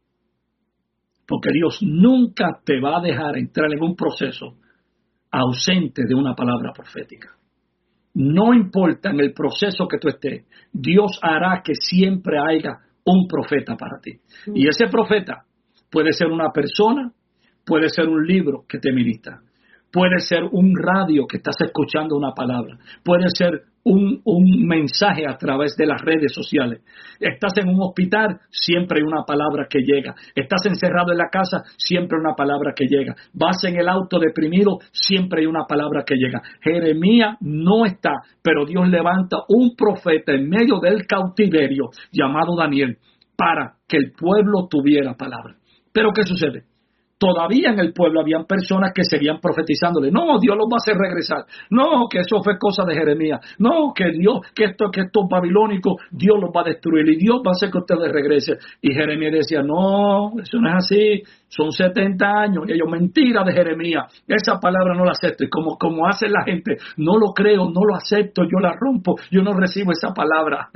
porque Dios nunca te va a dejar entrar en un proceso ausente de una palabra profética. No importa en el proceso que tú estés, Dios hará que siempre haya un profeta para ti. Y ese profeta puede ser una persona, puede ser un libro que te ministra, puede ser un radio que estás escuchando una palabra, puede ser un mensaje a través de las redes sociales. Estás en un hospital, siempre hay una palabra que llega. Estás encerrado en la casa, siempre hay una palabra que llega. Vas en el auto deprimido, siempre hay una palabra que llega. Jeremías no está, pero Dios levanta un profeta en medio del cautiverio llamado Daniel para que el pueblo tuviera palabra. Pero ¿qué sucede? Todavía en el pueblo habían personas que seguían profetizándole, no, Dios los va a hacer regresar, no, que eso fue cosa de Jeremías, no, que estos babilónicos, Dios los va a destruir y Dios va a hacer que ustedes regresen. Y Jeremías decía, no, eso no es así, son 70 años, y ellos, mentira de Jeremías, esa palabra no la acepto. Y como hace la gente, no lo creo, no lo acepto, yo la rompo, yo no recibo esa palabra.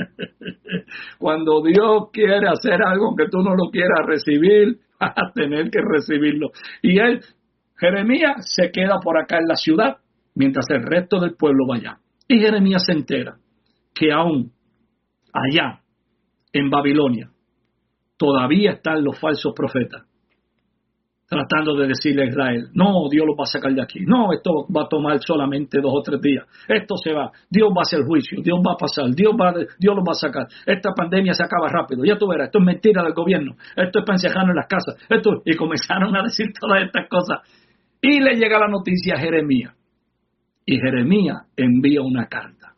Cuando Dios quiere hacer algo que tú no lo quieras recibir, vas a tener que recibirlo. Y Jeremías se queda por acá en la ciudad, mientras el resto del pueblo va allá. Y Jeremías se entera que aún allá, en Babilonia, todavía están los falsos profetas, tratando de decirle a Israel, no, Dios los va a sacar de aquí, no, esto va a tomar solamente 2 o 3 días, esto se va, Dios va a hacer juicio, Dios va a pasar, Dios los va a sacar, esta pandemia se acaba rápido, ya tú verás, esto es mentira del gobierno, esto es para encerrarnos en las casas, y comenzaron a decir todas estas cosas, y le llega la noticia a Jeremías, y Jeremías envía una carta,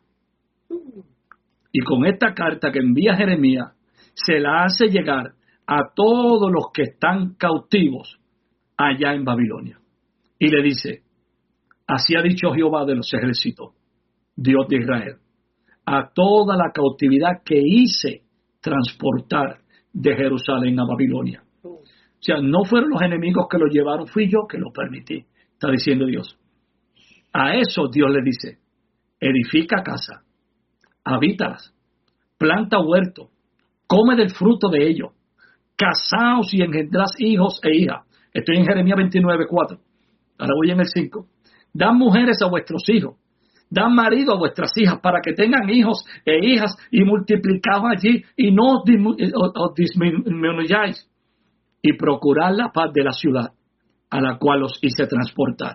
y con esta carta que envía Jeremías, se la hace llegar a todos los que están cautivos allá en Babilonia. Y le dice, así ha dicho Jehová de los ejércitos, Dios de Israel, a toda la cautividad que hice transportar de Jerusalén a Babilonia. O sea, no fueron los enemigos que lo llevaron, fui yo que lo permití, está diciendo Dios. A eso Dios le dice, edifica casa habítalas, planta huerto, come del fruto de ellos, casaos y engendrás hijos e hijas. Estoy en Jeremías 29:4. Ahora voy en el 5. Dan mujeres a vuestros hijos, dan marido a vuestras hijas, para que tengan hijos e hijas, y multiplicaos allí, y no os disminuyáis, y procurad la paz de la ciudad, a la cual os hice transportar.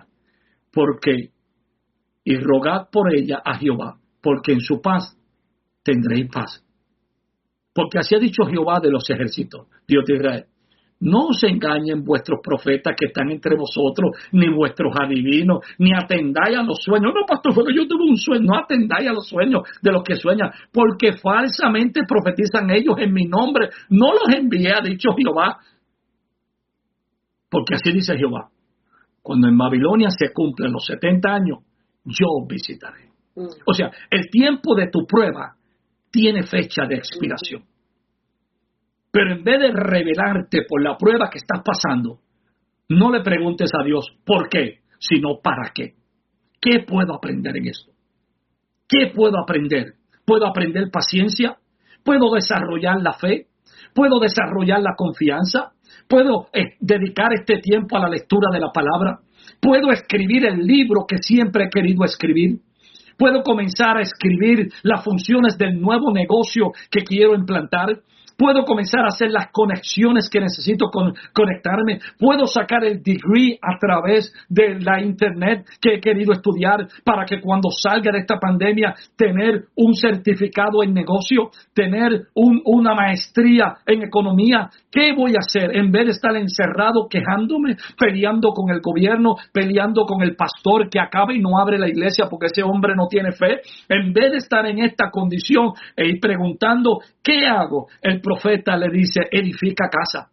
Y rogad por ella a Jehová, porque en su paz tendréis paz. Porque así ha dicho Jehová de los ejércitos, Dios de Israel: no os engañen vuestros profetas que están entre vosotros, ni vuestros adivinos, ni atendáis a los sueños. No, pastor, porque yo tuve un sueño. No atendáis a los sueños de los que sueñan, porque falsamente profetizan ellos en mi nombre. No los envié, ha dicho Jehová. Porque así dice Jehová: cuando en Babilonia se cumplen los 70 años, yo os visitaré. O sea, el tiempo de tu prueba tiene fecha de expiración. Pero en vez de rebelarte por la prueba que estás pasando, no le preguntes a Dios por qué, sino para qué. ¿Qué puedo aprender en esto? ¿Qué puedo aprender? ¿Puedo aprender paciencia? ¿Puedo desarrollar la fe? ¿Puedo desarrollar la confianza? ¿Puedo dedicar este tiempo a la lectura de la palabra? ¿Puedo escribir el libro que siempre he querido escribir? ¿Puedo comenzar a escribir las funciones del nuevo negocio que quiero implantar? ¿Puedo comenzar a hacer las conexiones que necesito conectarme? ¿Puedo sacar el degree a través de la internet que he querido estudiar para que cuando salga de esta pandemia tener un certificado en negocio, tener una maestría en economía? ¿Qué voy a hacer en vez de estar encerrado quejándome, peleando con el gobierno, peleando con el pastor que acaba y no abre la iglesia porque ese hombre no tiene fe? En vez de estar en esta condición e ir preguntando, ¿qué hago? El profeta le dice: edifica casa.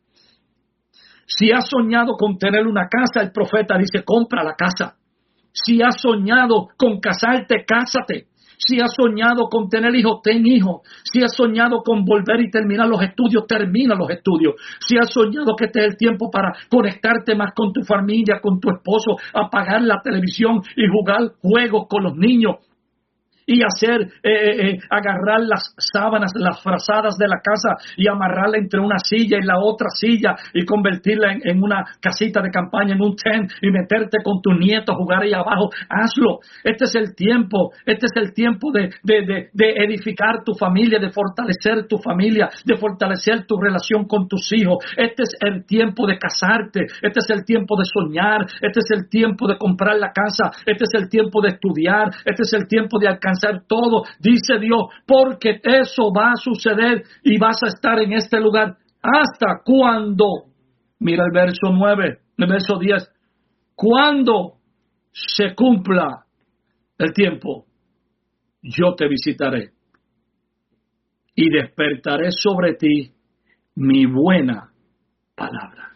Si has soñado con tener una casa, el profeta dice: compra la casa. Si has soñado con casarte, cásate. Si has soñado con tener hijos, ten hijos. Si has soñado con volver y terminar los estudios, termina los estudios. Si has soñado que este es el tiempo para conectarte más con tu familia, con tu esposo, apagar la televisión y jugar juegos con los niños, y hacer, agarrar las sábanas, las frazadas de la casa y amarrarla entre una silla y la otra silla y convertirla en una casita de campaña, en un tent, y meterte con tus nietos a jugar ahí abajo. Hazlo. Este es el tiempo de edificar tu familia, de fortalecer tu familia, de fortalecer tu relación con tus hijos. Este es el tiempo de casarte. Este es el tiempo de soñar. Este es el tiempo de comprar la casa. Este es el tiempo de estudiar. Este es el tiempo de alcanzar todo, dice Dios, porque eso va a suceder y vas a estar en este lugar hasta cuando, mira el verso 9, el verso 10, cuando se cumpla el tiempo, yo te visitaré y despertaré sobre ti mi buena palabra.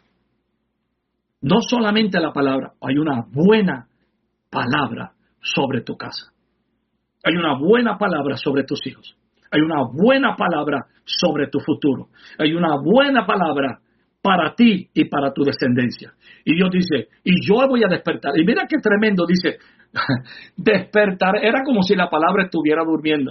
No solamente la palabra, hay una buena palabra sobre tu casa. Hay una buena palabra sobre tus hijos. Hay una buena palabra sobre tu futuro. Hay una buena palabra para ti y para tu descendencia. Y Dios dice, y yo voy a despertar. Y mira qué tremendo, dice, despertar. Era como si la palabra estuviera durmiendo.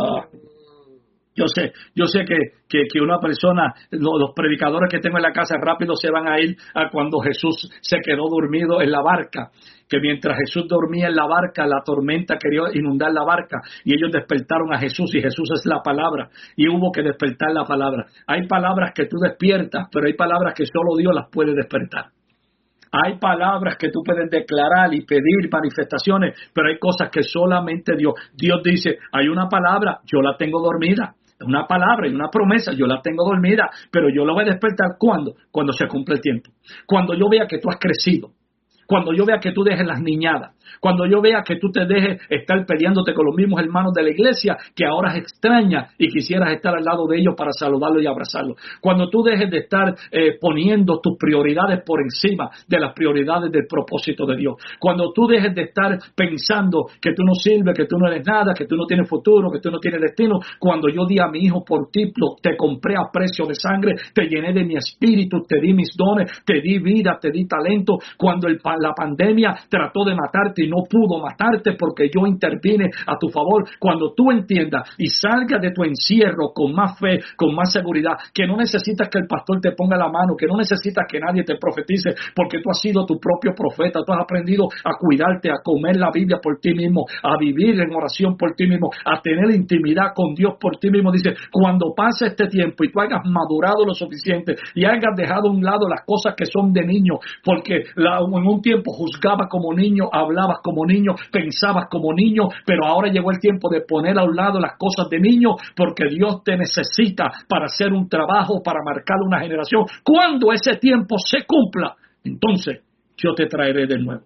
Yo sé que una persona, los predicadores que tengo en la casa rápido se van a ir a cuando Jesús se quedó dormido en la barca, que mientras Jesús dormía en la barca, la tormenta quería inundar la barca y ellos despertaron a Jesús, y Jesús es la palabra y hubo que despertar la palabra. Hay palabras que tú despiertas, pero hay palabras que solo Dios las puede despertar. Hay palabras que tú puedes declarar y pedir manifestaciones, pero hay cosas que solamente Dios dice, hay una palabra, yo la tengo dormida. Una palabra y una promesa, yo la tengo dormida, pero yo la voy a despertar cuando se cumple el tiempo. Cuando yo vea que tú has crecido, cuando yo vea que tú dejes las niñadas, cuando yo vea que tú te dejes estar peleándote con los mismos hermanos de la iglesia que ahora extrañas y quisieras estar al lado de ellos para saludarlos y abrazarlos. Cuando tú dejes de estar poniendo tus prioridades por encima de las prioridades del propósito de Dios. Cuando tú dejes de estar pensando que tú no sirves, que tú no eres nada, que tú no tienes futuro, que tú no tienes destino. Cuando yo di a mi hijo por ti, te compré a precio de sangre, te llené de mi espíritu, te di mis dones, te di vida, te di talento. Cuando la pandemia trató de matarte y no pudo matarte porque yo intervine a tu favor. Cuando tú entiendas y salgas de tu encierro con más fe, con más seguridad, que no necesitas que el pastor te ponga la mano, que no necesitas que nadie te profetice, porque tú has sido tu propio profeta, tú has aprendido a cuidarte, a comer la Biblia por ti mismo, a vivir en oración por ti mismo, a tener intimidad con Dios por ti mismo. Dice, cuando pase este tiempo y tú hayas madurado lo suficiente y hayas dejado a un lado las cosas que son de niño, porque en un tiempo juzgabas como niño, hablabas como niño, pensabas como niño, pero ahora llegó el tiempo de poner a un lado las cosas de niño, porque Dios te necesita para hacer un trabajo, para marcar una generación. Cuando ese tiempo se cumpla, entonces yo te traeré de nuevo.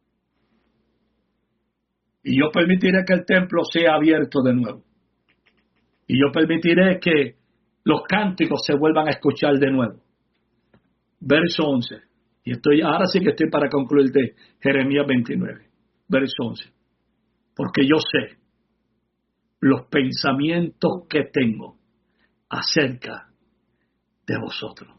Y yo permitiré que el templo sea abierto de nuevo. Y yo permitiré que los cánticos se vuelvan a escuchar de nuevo. Verso 11. Y ahora sí que estoy para concluirte Jeremías 29. Verso 11. Porque yo sé los pensamientos que tengo acerca de vosotros.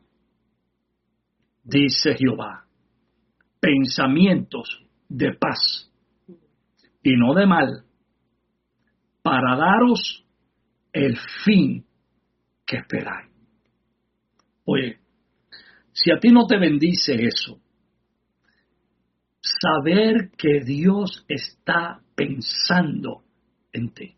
Dice Jehová, pensamientos de paz y no de mal, para daros el fin que esperáis. Oye, si a ti no te bendice eso, saber que Dios está pensando en ti.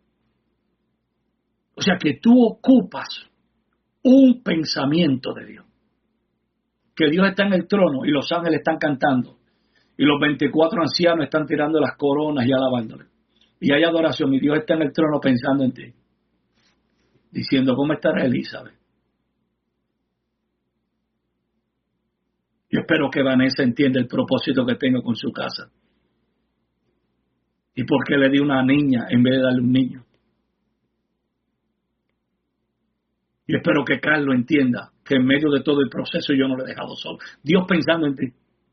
O sea, que tú ocupas un pensamiento de Dios. Que Dios está en el trono y los ángeles están cantando. Y los 24 ancianos están tirando las coronas y alabándole. Y hay adoración y Dios está en el trono pensando en ti. Diciendo, ¿cómo estará Elizabeth? Yo espero que Vanessa entienda el propósito que tengo con su casa. Y por qué le di una niña en vez de darle un niño. Y espero que Carlos entienda que en medio de todo el proceso yo no le he dejado solo. Dios pensando en ti.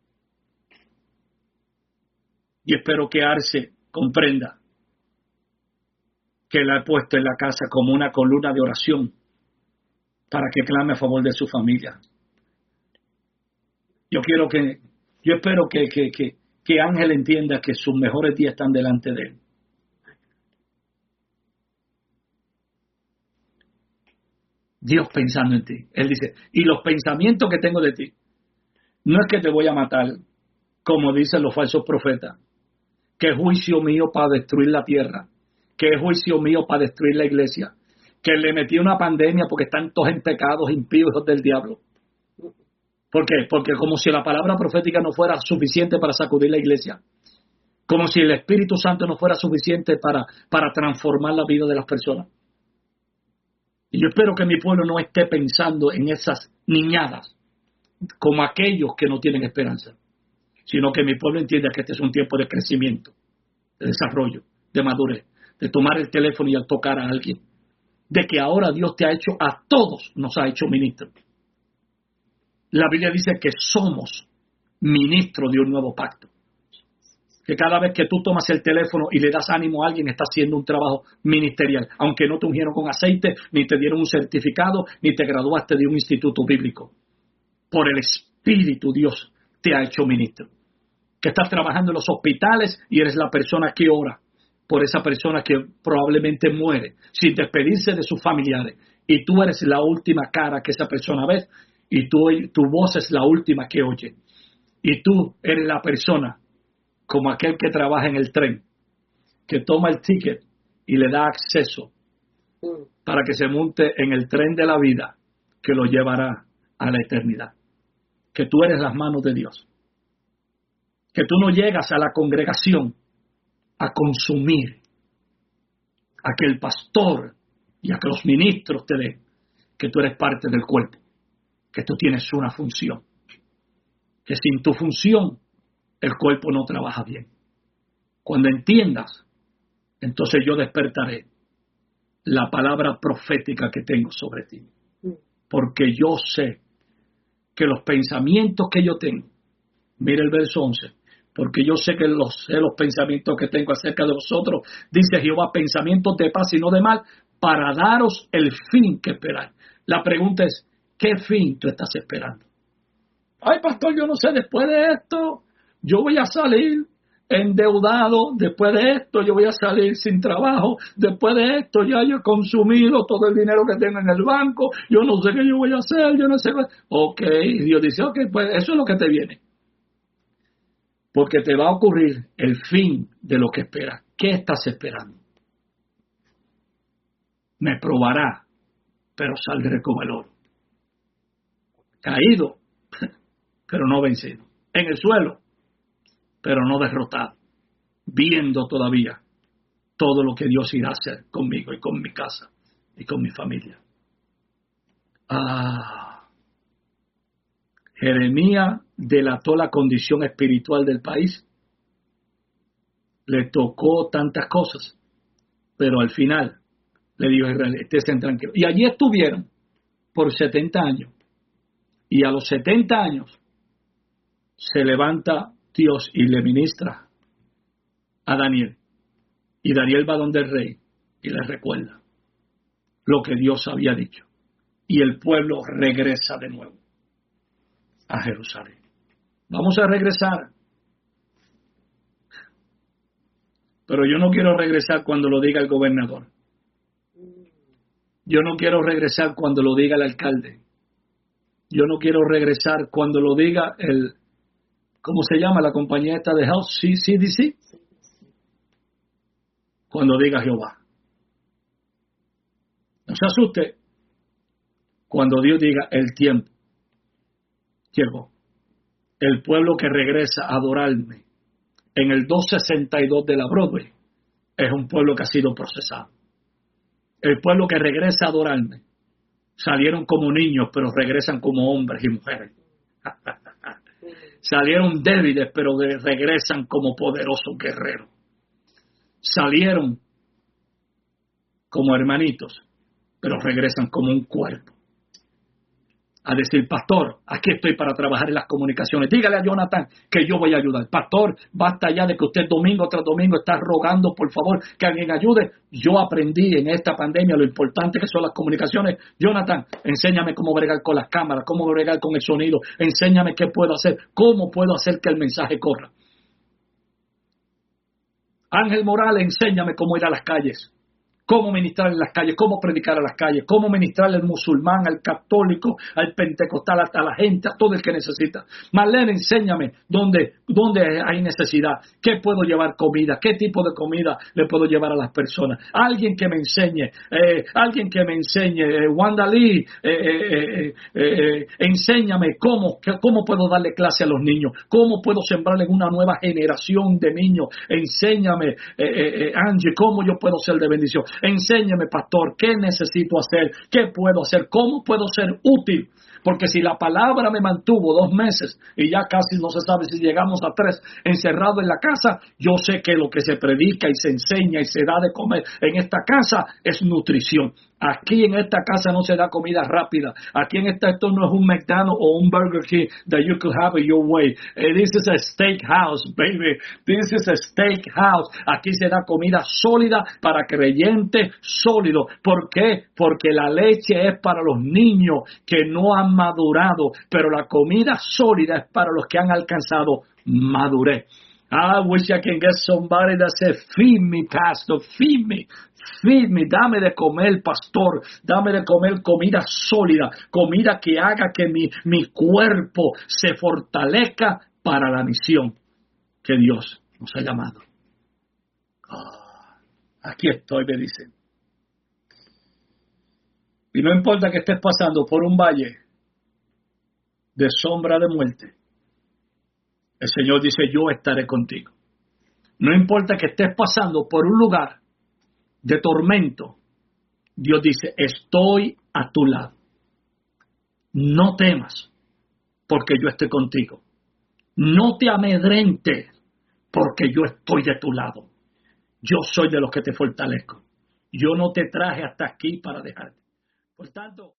Y espero que Arce comprenda que la he puesto en la casa como una columna de oración para que clame a favor de su familia. Yo espero que Ángel entienda que sus mejores días están delante de él. Dios pensando en ti. Él dice, y los pensamientos que tengo de ti, no es que te voy a matar, como dicen los falsos profetas, que es juicio mío para destruir la tierra, que es juicio mío para destruir la iglesia, que le metí una pandemia porque están todos en pecados, impíos, hijos del diablo. ¿Por qué? Porque como si la palabra profética no fuera suficiente para sacudir la iglesia, como si el Espíritu Santo no fuera suficiente para transformar la vida de las personas. Y yo espero que mi pueblo no esté pensando en esas niñadas como aquellos que no tienen esperanza, sino que mi pueblo entienda que este es un tiempo de crecimiento, de desarrollo, de madurez, de tomar el teléfono y tocar a alguien, de que ahora Dios te ha hecho, a todos nos ha hecho ministros. La Biblia dice que somos ministros de un nuevo pacto. Que cada vez que tú tomas el teléfono y le das ánimo a alguien, estás haciendo un trabajo ministerial. Aunque no te ungieron con aceite, ni te dieron un certificado, ni te graduaste de un instituto bíblico. Por el Espíritu Dios te ha hecho ministro. Que estás trabajando en los hospitales y eres la persona que ora por esa persona que probablemente muere sin despedirse de sus familiares. Y tú eres la última cara que esa persona ve. Y tu voz es la última que oye. Y tú eres la persona, como aquel que trabaja en el tren, que toma el ticket y le da acceso para que se monte en el tren de la vida que lo llevará a la eternidad. Que tú eres las manos de Dios. Que tú no llegas a la congregación a consumir, a que el pastor y a que los ministros te den, que tú eres parte del cuerpo. Que tú tienes una función, que sin tu función el cuerpo no trabaja bien. Cuando entiendas, entonces yo despertaré la palabra profética que tengo sobre ti, porque yo sé que los pensamientos que yo tengo, mira el verso 11, porque yo sé que los pensamientos que tengo acerca de vosotros, dice Jehová, pensamientos de paz y no de mal, para daros el fin que esperáis. La pregunta es, ¿qué fin tú estás esperando? Ay, pastor, yo no sé, después de esto, yo voy a salir endeudado, después de esto yo voy a salir sin trabajo, después de esto ya yo he consumido todo el dinero que tengo en el banco, yo no sé qué yo voy a hacer, yo no sé qué. Ok, Dios dice, ok, pues eso es lo que te viene. Porque te va a ocurrir el fin de lo que esperas. ¿Qué estás esperando? Me probará, pero saldré como el oro. Caído, pero no vencido. En el suelo, pero no derrotado. Viendo todavía todo lo que Dios irá a hacer conmigo y con mi casa y con mi familia. Jeremías delató la condición espiritual del país. Le tocó tantas cosas, pero al final le dijo a Israel, estén tranquilos. Y allí estuvieron por 70 años. Y a los 70 años se levanta Dios y le ministra a Daniel. Y Daniel va donde el rey y le recuerda lo que Dios había dicho. Y el pueblo regresa de nuevo a Jerusalén. Vamos a regresar. Pero yo no quiero regresar cuando lo diga el gobernador. Yo no quiero regresar cuando lo diga el alcalde. Yo no quiero regresar cuando lo diga el, ¿cómo se llama la compañía esta de Health? CDC. Cuando diga Jehová. No se asuste cuando Dios diga el tiempo llegó. El pueblo que regresa a adorarme en el 262 de la Broadway es un pueblo que ha sido procesado. El pueblo que regresa a adorarme salieron como niños, pero regresan como hombres y mujeres. Salieron débiles, pero regresan como poderosos guerreros. Salieron como hermanitos, pero regresan como un cuerpo. A decir, pastor, aquí estoy para trabajar en las comunicaciones. Dígale a Jonathan que yo voy a ayudar. Pastor, basta ya de que usted domingo tras domingo está rogando, por favor, que alguien ayude. Yo aprendí en esta pandemia lo importante que son las comunicaciones. Jonathan, enséñame cómo bregar con las cámaras, cómo bregar con el sonido. Enséñame qué puedo hacer, cómo puedo hacer que el mensaje corra. Ángel Morales, enséñame cómo ir a las calles. Cómo ministrar en las calles, cómo predicar a las calles, cómo ministrar al musulmán, al católico, al pentecostal, a la gente, a todo el que necesita. Marlene, enséñame dónde hay necesidad, qué puedo llevar comida, qué tipo de comida le puedo llevar a las personas. Alguien que me enseñe, Wanda Lee, enséñame cómo puedo darle clase a los niños, cómo puedo sembrarle una nueva generación de niños. Enséñame, Angie, cómo yo puedo ser de bendición. Enséñame, pastor, qué necesito hacer, qué puedo hacer, cómo puedo ser útil. Porque si la palabra me mantuvo 2 meses y ya casi no se sabe si llegamos a 3 encerrado en la casa, yo sé que lo que se predica y se enseña y se da de comer en esta casa es nutrición. Aquí en esta casa no se da comida rápida. Aquí en esto no es un McDonald's o un Burger King that you could have it your way. This is a steakhouse, baby. This is a steakhouse. Aquí se da comida sólida para creyentes sólidos. ¿Por qué? Porque la leche es para los niños que no han madurado, pero la comida sólida es para los que han alcanzado madurez. I wish I can get somebody that says, feed me, pastor, feed me, dame de comer, pastor, dame de comer comida sólida, comida que haga que mi cuerpo se fortalezca para la misión que Dios nos ha llamado. Aquí estoy, me dicen. Y no importa que estés pasando por un valle de sombra de muerte, el Señor dice, yo estaré contigo. No importa que estés pasando por un lugar de tormento, Dios dice, estoy a tu lado. No temas, porque yo estoy contigo. No te amedrentes, porque yo estoy de tu lado. Yo soy de los que te fortalezco. Yo no te traje hasta aquí para dejarte. Por tanto,